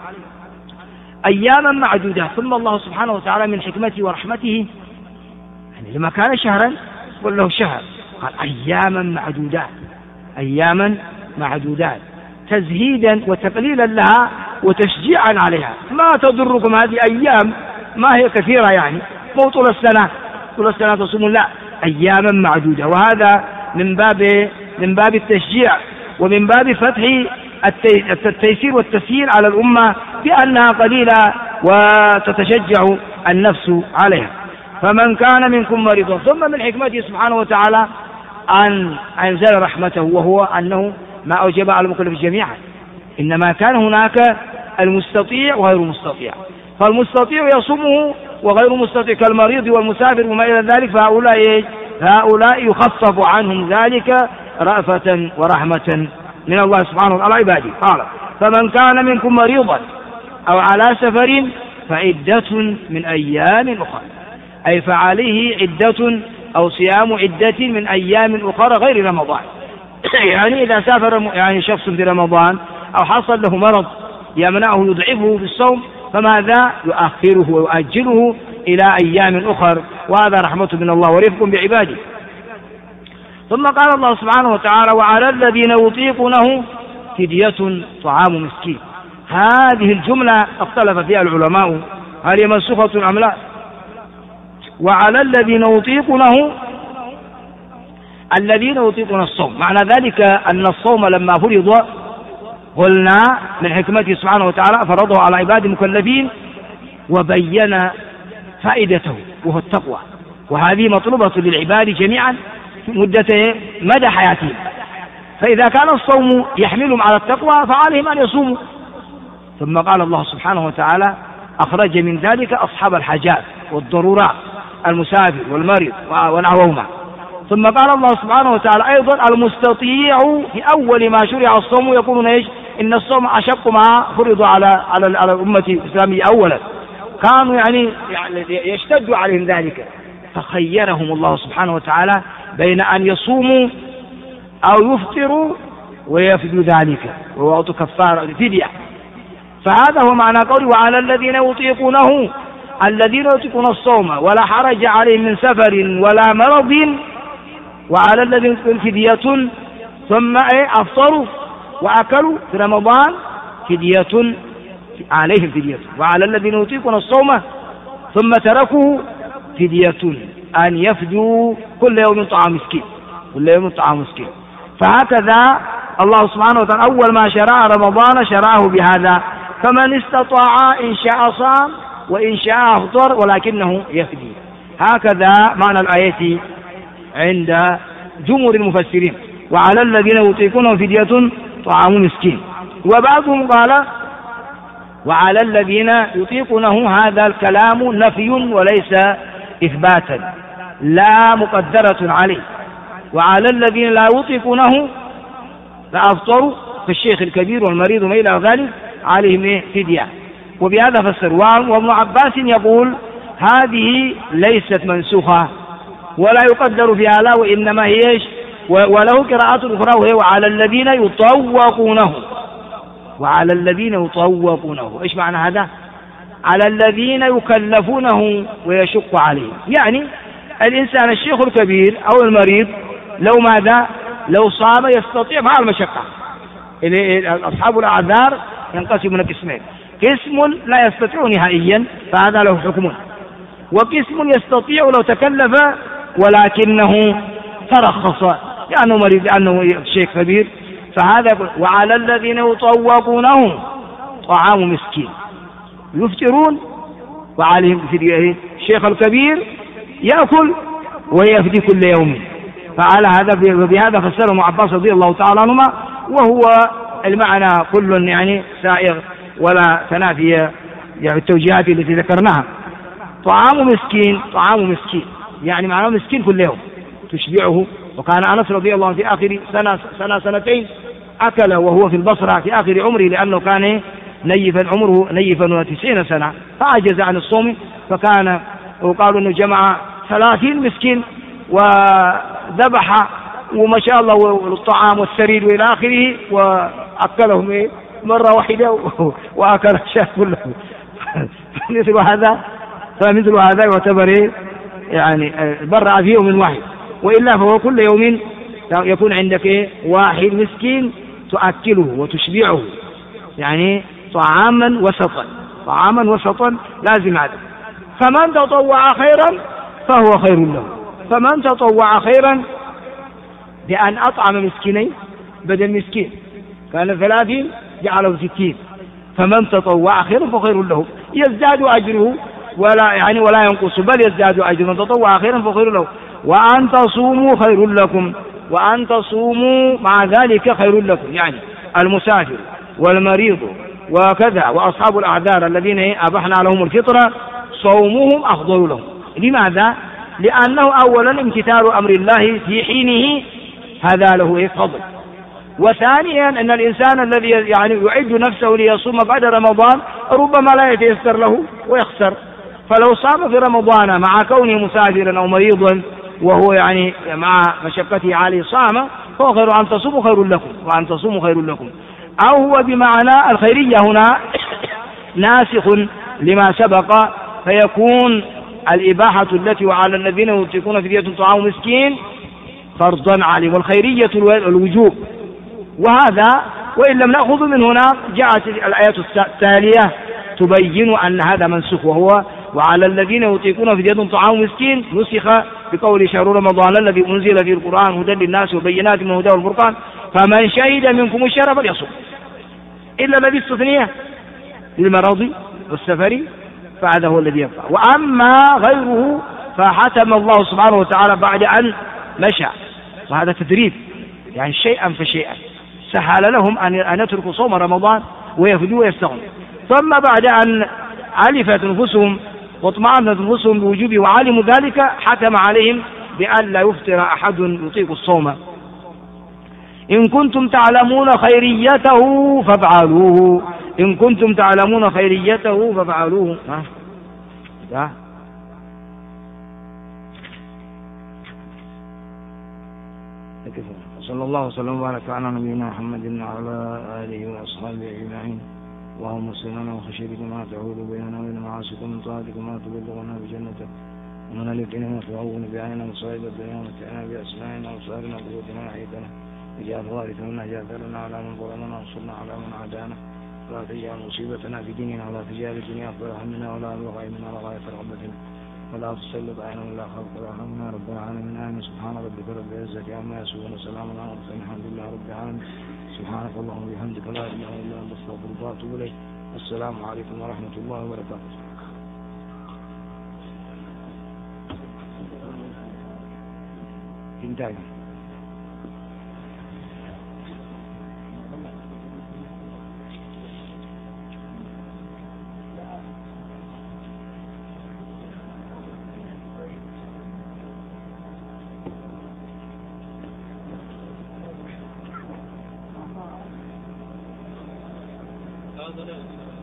أياما معدودة. ثم الله سبحانه وتعالى من حكمته ورحمته يعني لما كان شهرا قل له شهر، قال أياما معدودات، أياما معدودات تزهيدا وتقليلا لها وتشجيعا عليها. ما تضركم هذه أيام، ما هي كثيرة يعني مو طول السنة تصومون، لا، أياما معدودة. وهذا من باب التشجيع ومن باب فتح التيسير والتسهيل على الأمة بأنها قليلة وتتشجع النفس عليها. فمن كان منكم مريضا. ثم من حكمته سبحانه وتعالى أن أنزل رحمته، وهو أنه ما أوجب على المكلف جميعا، إنما كان هناك المستطيع وغير المستطيع، فالمستطيع يصومه وغير المستطيع كالمريض والمسافر وما إلى ذلك، فهؤلاء يخفف عنهم ذلك رأفة ورحمة من الله سبحانه وتعالى عباده. قال فمن كان منكم مريضا أو على سفر فعدة من أيام أخرى، أي فعليه عدة أو صيام عدة من أيام أخرى غير رمضان. يعني إذا سافر يعني شخص في رمضان أو حصل له مرض يمنعه يضعفه في الصوم، فماذا يؤخره ويؤجله إلى أيام أخرى، وهذا رحمة من الله ورفق بعباده. ثم قال الله سبحانه وتعالى وعلى الذين يطيقونه فدية طعام مسكين. هذه الجملة اختلف فيها العلماء هل هي منسوخة أم لا. وعلى الذين يطيقون الصوم، معنى ذلك أن الصوم لما فرض قلنا من حكمته سبحانه وتعالى فرضه على عباد المكلفين، وبين فائدته وهو التقوى، وهذه مطلوبة للعباد جميعا في مدة مدى حياتهم. فإذا كان الصوم يحملهم على التقوى فعليهم أن يصوموا. ثم قال الله سبحانه وتعالى أخرج من ذلك أصحاب الحاجات والضرورات، المسافر والمريض ونحوهما. ثم قال الله سبحانه وتعالى أيضا المستطيع في أول ما شرع الصوم يقولون إيش؟ إن الصوم أشق ما فرض على الأمة الإسلامية أولا، كانوا يعني يشتد عليهم ذلك، فخيرهم الله سبحانه وتعالى بين أن يصوموا أو يفطروا ويفدوا ذلك ويعطوا كفارة فدية. فهذا هو معنى قوله وعلى الذين يطيقونه، الذين يطيقون الصوم ولا حرج عليهم من سفر ولا مرض، وعلى الذين فدية ثم أفطروا وأكلوا في رمضان فدية عليهم فدية، وعلى الذين يطيقون الصوم ثم تركوا فدية أن يفدوا كل يوم طعام مسكين، كل يوم طعام مسكين. فهكذا الله سبحانه وتعالى أول ما شرع رمضان شرعه بهذا، فمن استطاع إن شاء صام وإن شاء أفطر ولكنه يفدي. هكذا معنى الآية عند جمهور المفسرين، وعلى الذين يطيقونه فدية طعام مسكين. وبعضهم قال وعلى الذين يطيقونه، هذا الكلام نفي وليس إثباتا، لا مقدرة عليه. وعلى الذين لا يطيقونه فأفطروا، فالشيخ الكبير والمريض وما إلى ذلك عليهم فدية. وبهذا فسر. وابن عباس يقول هذه ليست منسوخة ولا يقدر فيها لا، وإنما هي وله قراءة أخرى وهي وعلى الذين يطوقونه، وعلى الذين يطوقونه. إيش معنى هذا؟ على الذين يكلفونه ويشق عليهم، يعني الإنسان الشيخ الكبير أو المريض لو ماذا؟ لو صام يستطيع مع المشقة. أصحاب الأعذار ينقسمون قسمين، قسم لا يستطيع نهائيا فهذا له حكم، وقسم يستطيع لو تكلف ولكنه ترخص لأنه مريض لأنه شيخ كبير، فهذا وعلى الذين يطوقونه طعام مسكين، يفطرون وعليهم فدية. الشيخ الكبير يأكل ويفدي كل يوم. فعلى هذا بهذا فسره ابن عباس رضي الله تعالى عنهما، وهو المعنى كل يعني سائغ ولا تنافي يعني التوجيهات التي ذكرناها. طعام مسكين، طعام مسكين يعني معناه مسكين كل يوم تشبعه. وكان أنس رضي الله عنه في آخر سنتين أكل وهو في البصرة في آخر عمره، لأنه كان عمره نيفا 90 سنة، فعجز عن الصوم، فكان وقالوا أنه جمع 30 مسكين وذبح وما شاء الله والطعام والسرير وإلى آخره، وأكلهم مرة واحدة وأكل الشاه كله. فمثل هذا يعتبر يعني برع في يوم واحد، وإلا فهو كل يوم يكون عندك واحد مسكين تؤكله وتشبعه، يعني طعاما وسطا، طعاما وسطا لازم هذا. فمن تطوع خيرا فهو خير له، فمن تطوع خيرا بأن أطعم مسكينين بدل مسكين كان 30 جعله 60، فمن تطوع خيرا فخير له، يزداد أجره ولا ينقص، بل يزداد أجره. من تطوع خيرا فخير له، وأن تصوموا خير لكم، وأن تصوموا مع ذلك خير لكم، يعني المسافر والمريض وكذا وأصحاب الأعذار الذين أبحنا لهم الفطرة صومهم أفضل لهم. لماذا؟ لأنه أولا امتثال أمر الله في حينه هذا له فضل، وثانيا أن الإنسان الذي يعني يعد نفسه ليصوم بعد رمضان ربما لا يتيسر له ويخسر، فلو صام في رمضان مع كونه مسافرا أو مريضا وهو يعني مع مشقته عليه صام فهو خير، أن تصوموا خير لكم، وأن تصوموا خير لكم. أو هو بمعنى الخيرية هنا ناسخ لما سبق، فيكون الإباحة التي وعلى الذين يطيقون فدية طعام مسكين فرضا عليهم، والخيرية الوجوب. وهذا وإن لم نأخذ من هنا جاءت الآيات التالية تبين أن هذا منسوخ، وهو وعلى الذين يطيقون فدية طعام مسكين نسخ بقول شهر رمضان الذي أنزل فيه القرآن هدى للناس وبينات من الهدى والفرقان فمن شهد منكم الشهر فليصم، إلا الذي استثني للمرض والسفر فهذا هو الذي ينفع. وأما غيره فحتم الله سبحانه وتعالى بعد أن مشى، وهذا تدريب يعني شيئا فشيئا، سهل لهم أن يتركوا صوم رمضان ويفدوا ويستغنوا. ثم بعد أن ألفت نفوسهم واطمأنت نفوسهم بوجوبه وعلموا ذلك حتم عليهم بأن لا يفطر أحد يطيق الصوم. إن كنتم تعلمون خيريته فافعلوه، إن كنتم تعلمون خيريته فافعلوه. صلى الله وسلم وبارك على نبينا محمد وعلى آله وأصحابه أجمعين. اللهم صل لنا وخشيتك ما تعود بيننا وبين معاصيك، ومن طاعتك ما تبلغنا بجنتك، ومن اليقين ما تعون بعيننا مصائب الدنيا، ومتعنا بأسمائنا وأبصارنا وقوتنا أحيتنا، واجعل الوارث منا، اجعل ثأرنا على من ظلمنا، وانصرنا على من عادانا، ولا تجعل مصيبتنا في ديننا، ولا تجعل الدنيا أكبر همنا، ولا مبلغ علمنا، ولا غاية رغبتنا، ولا تسلط علينا ولا خلق رحمنا رب العالمين. آمين. سبحان ربك رب العزة عما يصفون وسلام على المرسلين الحمد لله رب العالمين. سبحانك اللهم وبحمدك لا إله إلا أنت أستغفرك وأتوب إليك. السلام عليكم ورحمة الله وبركاته. انتهى. هذا لا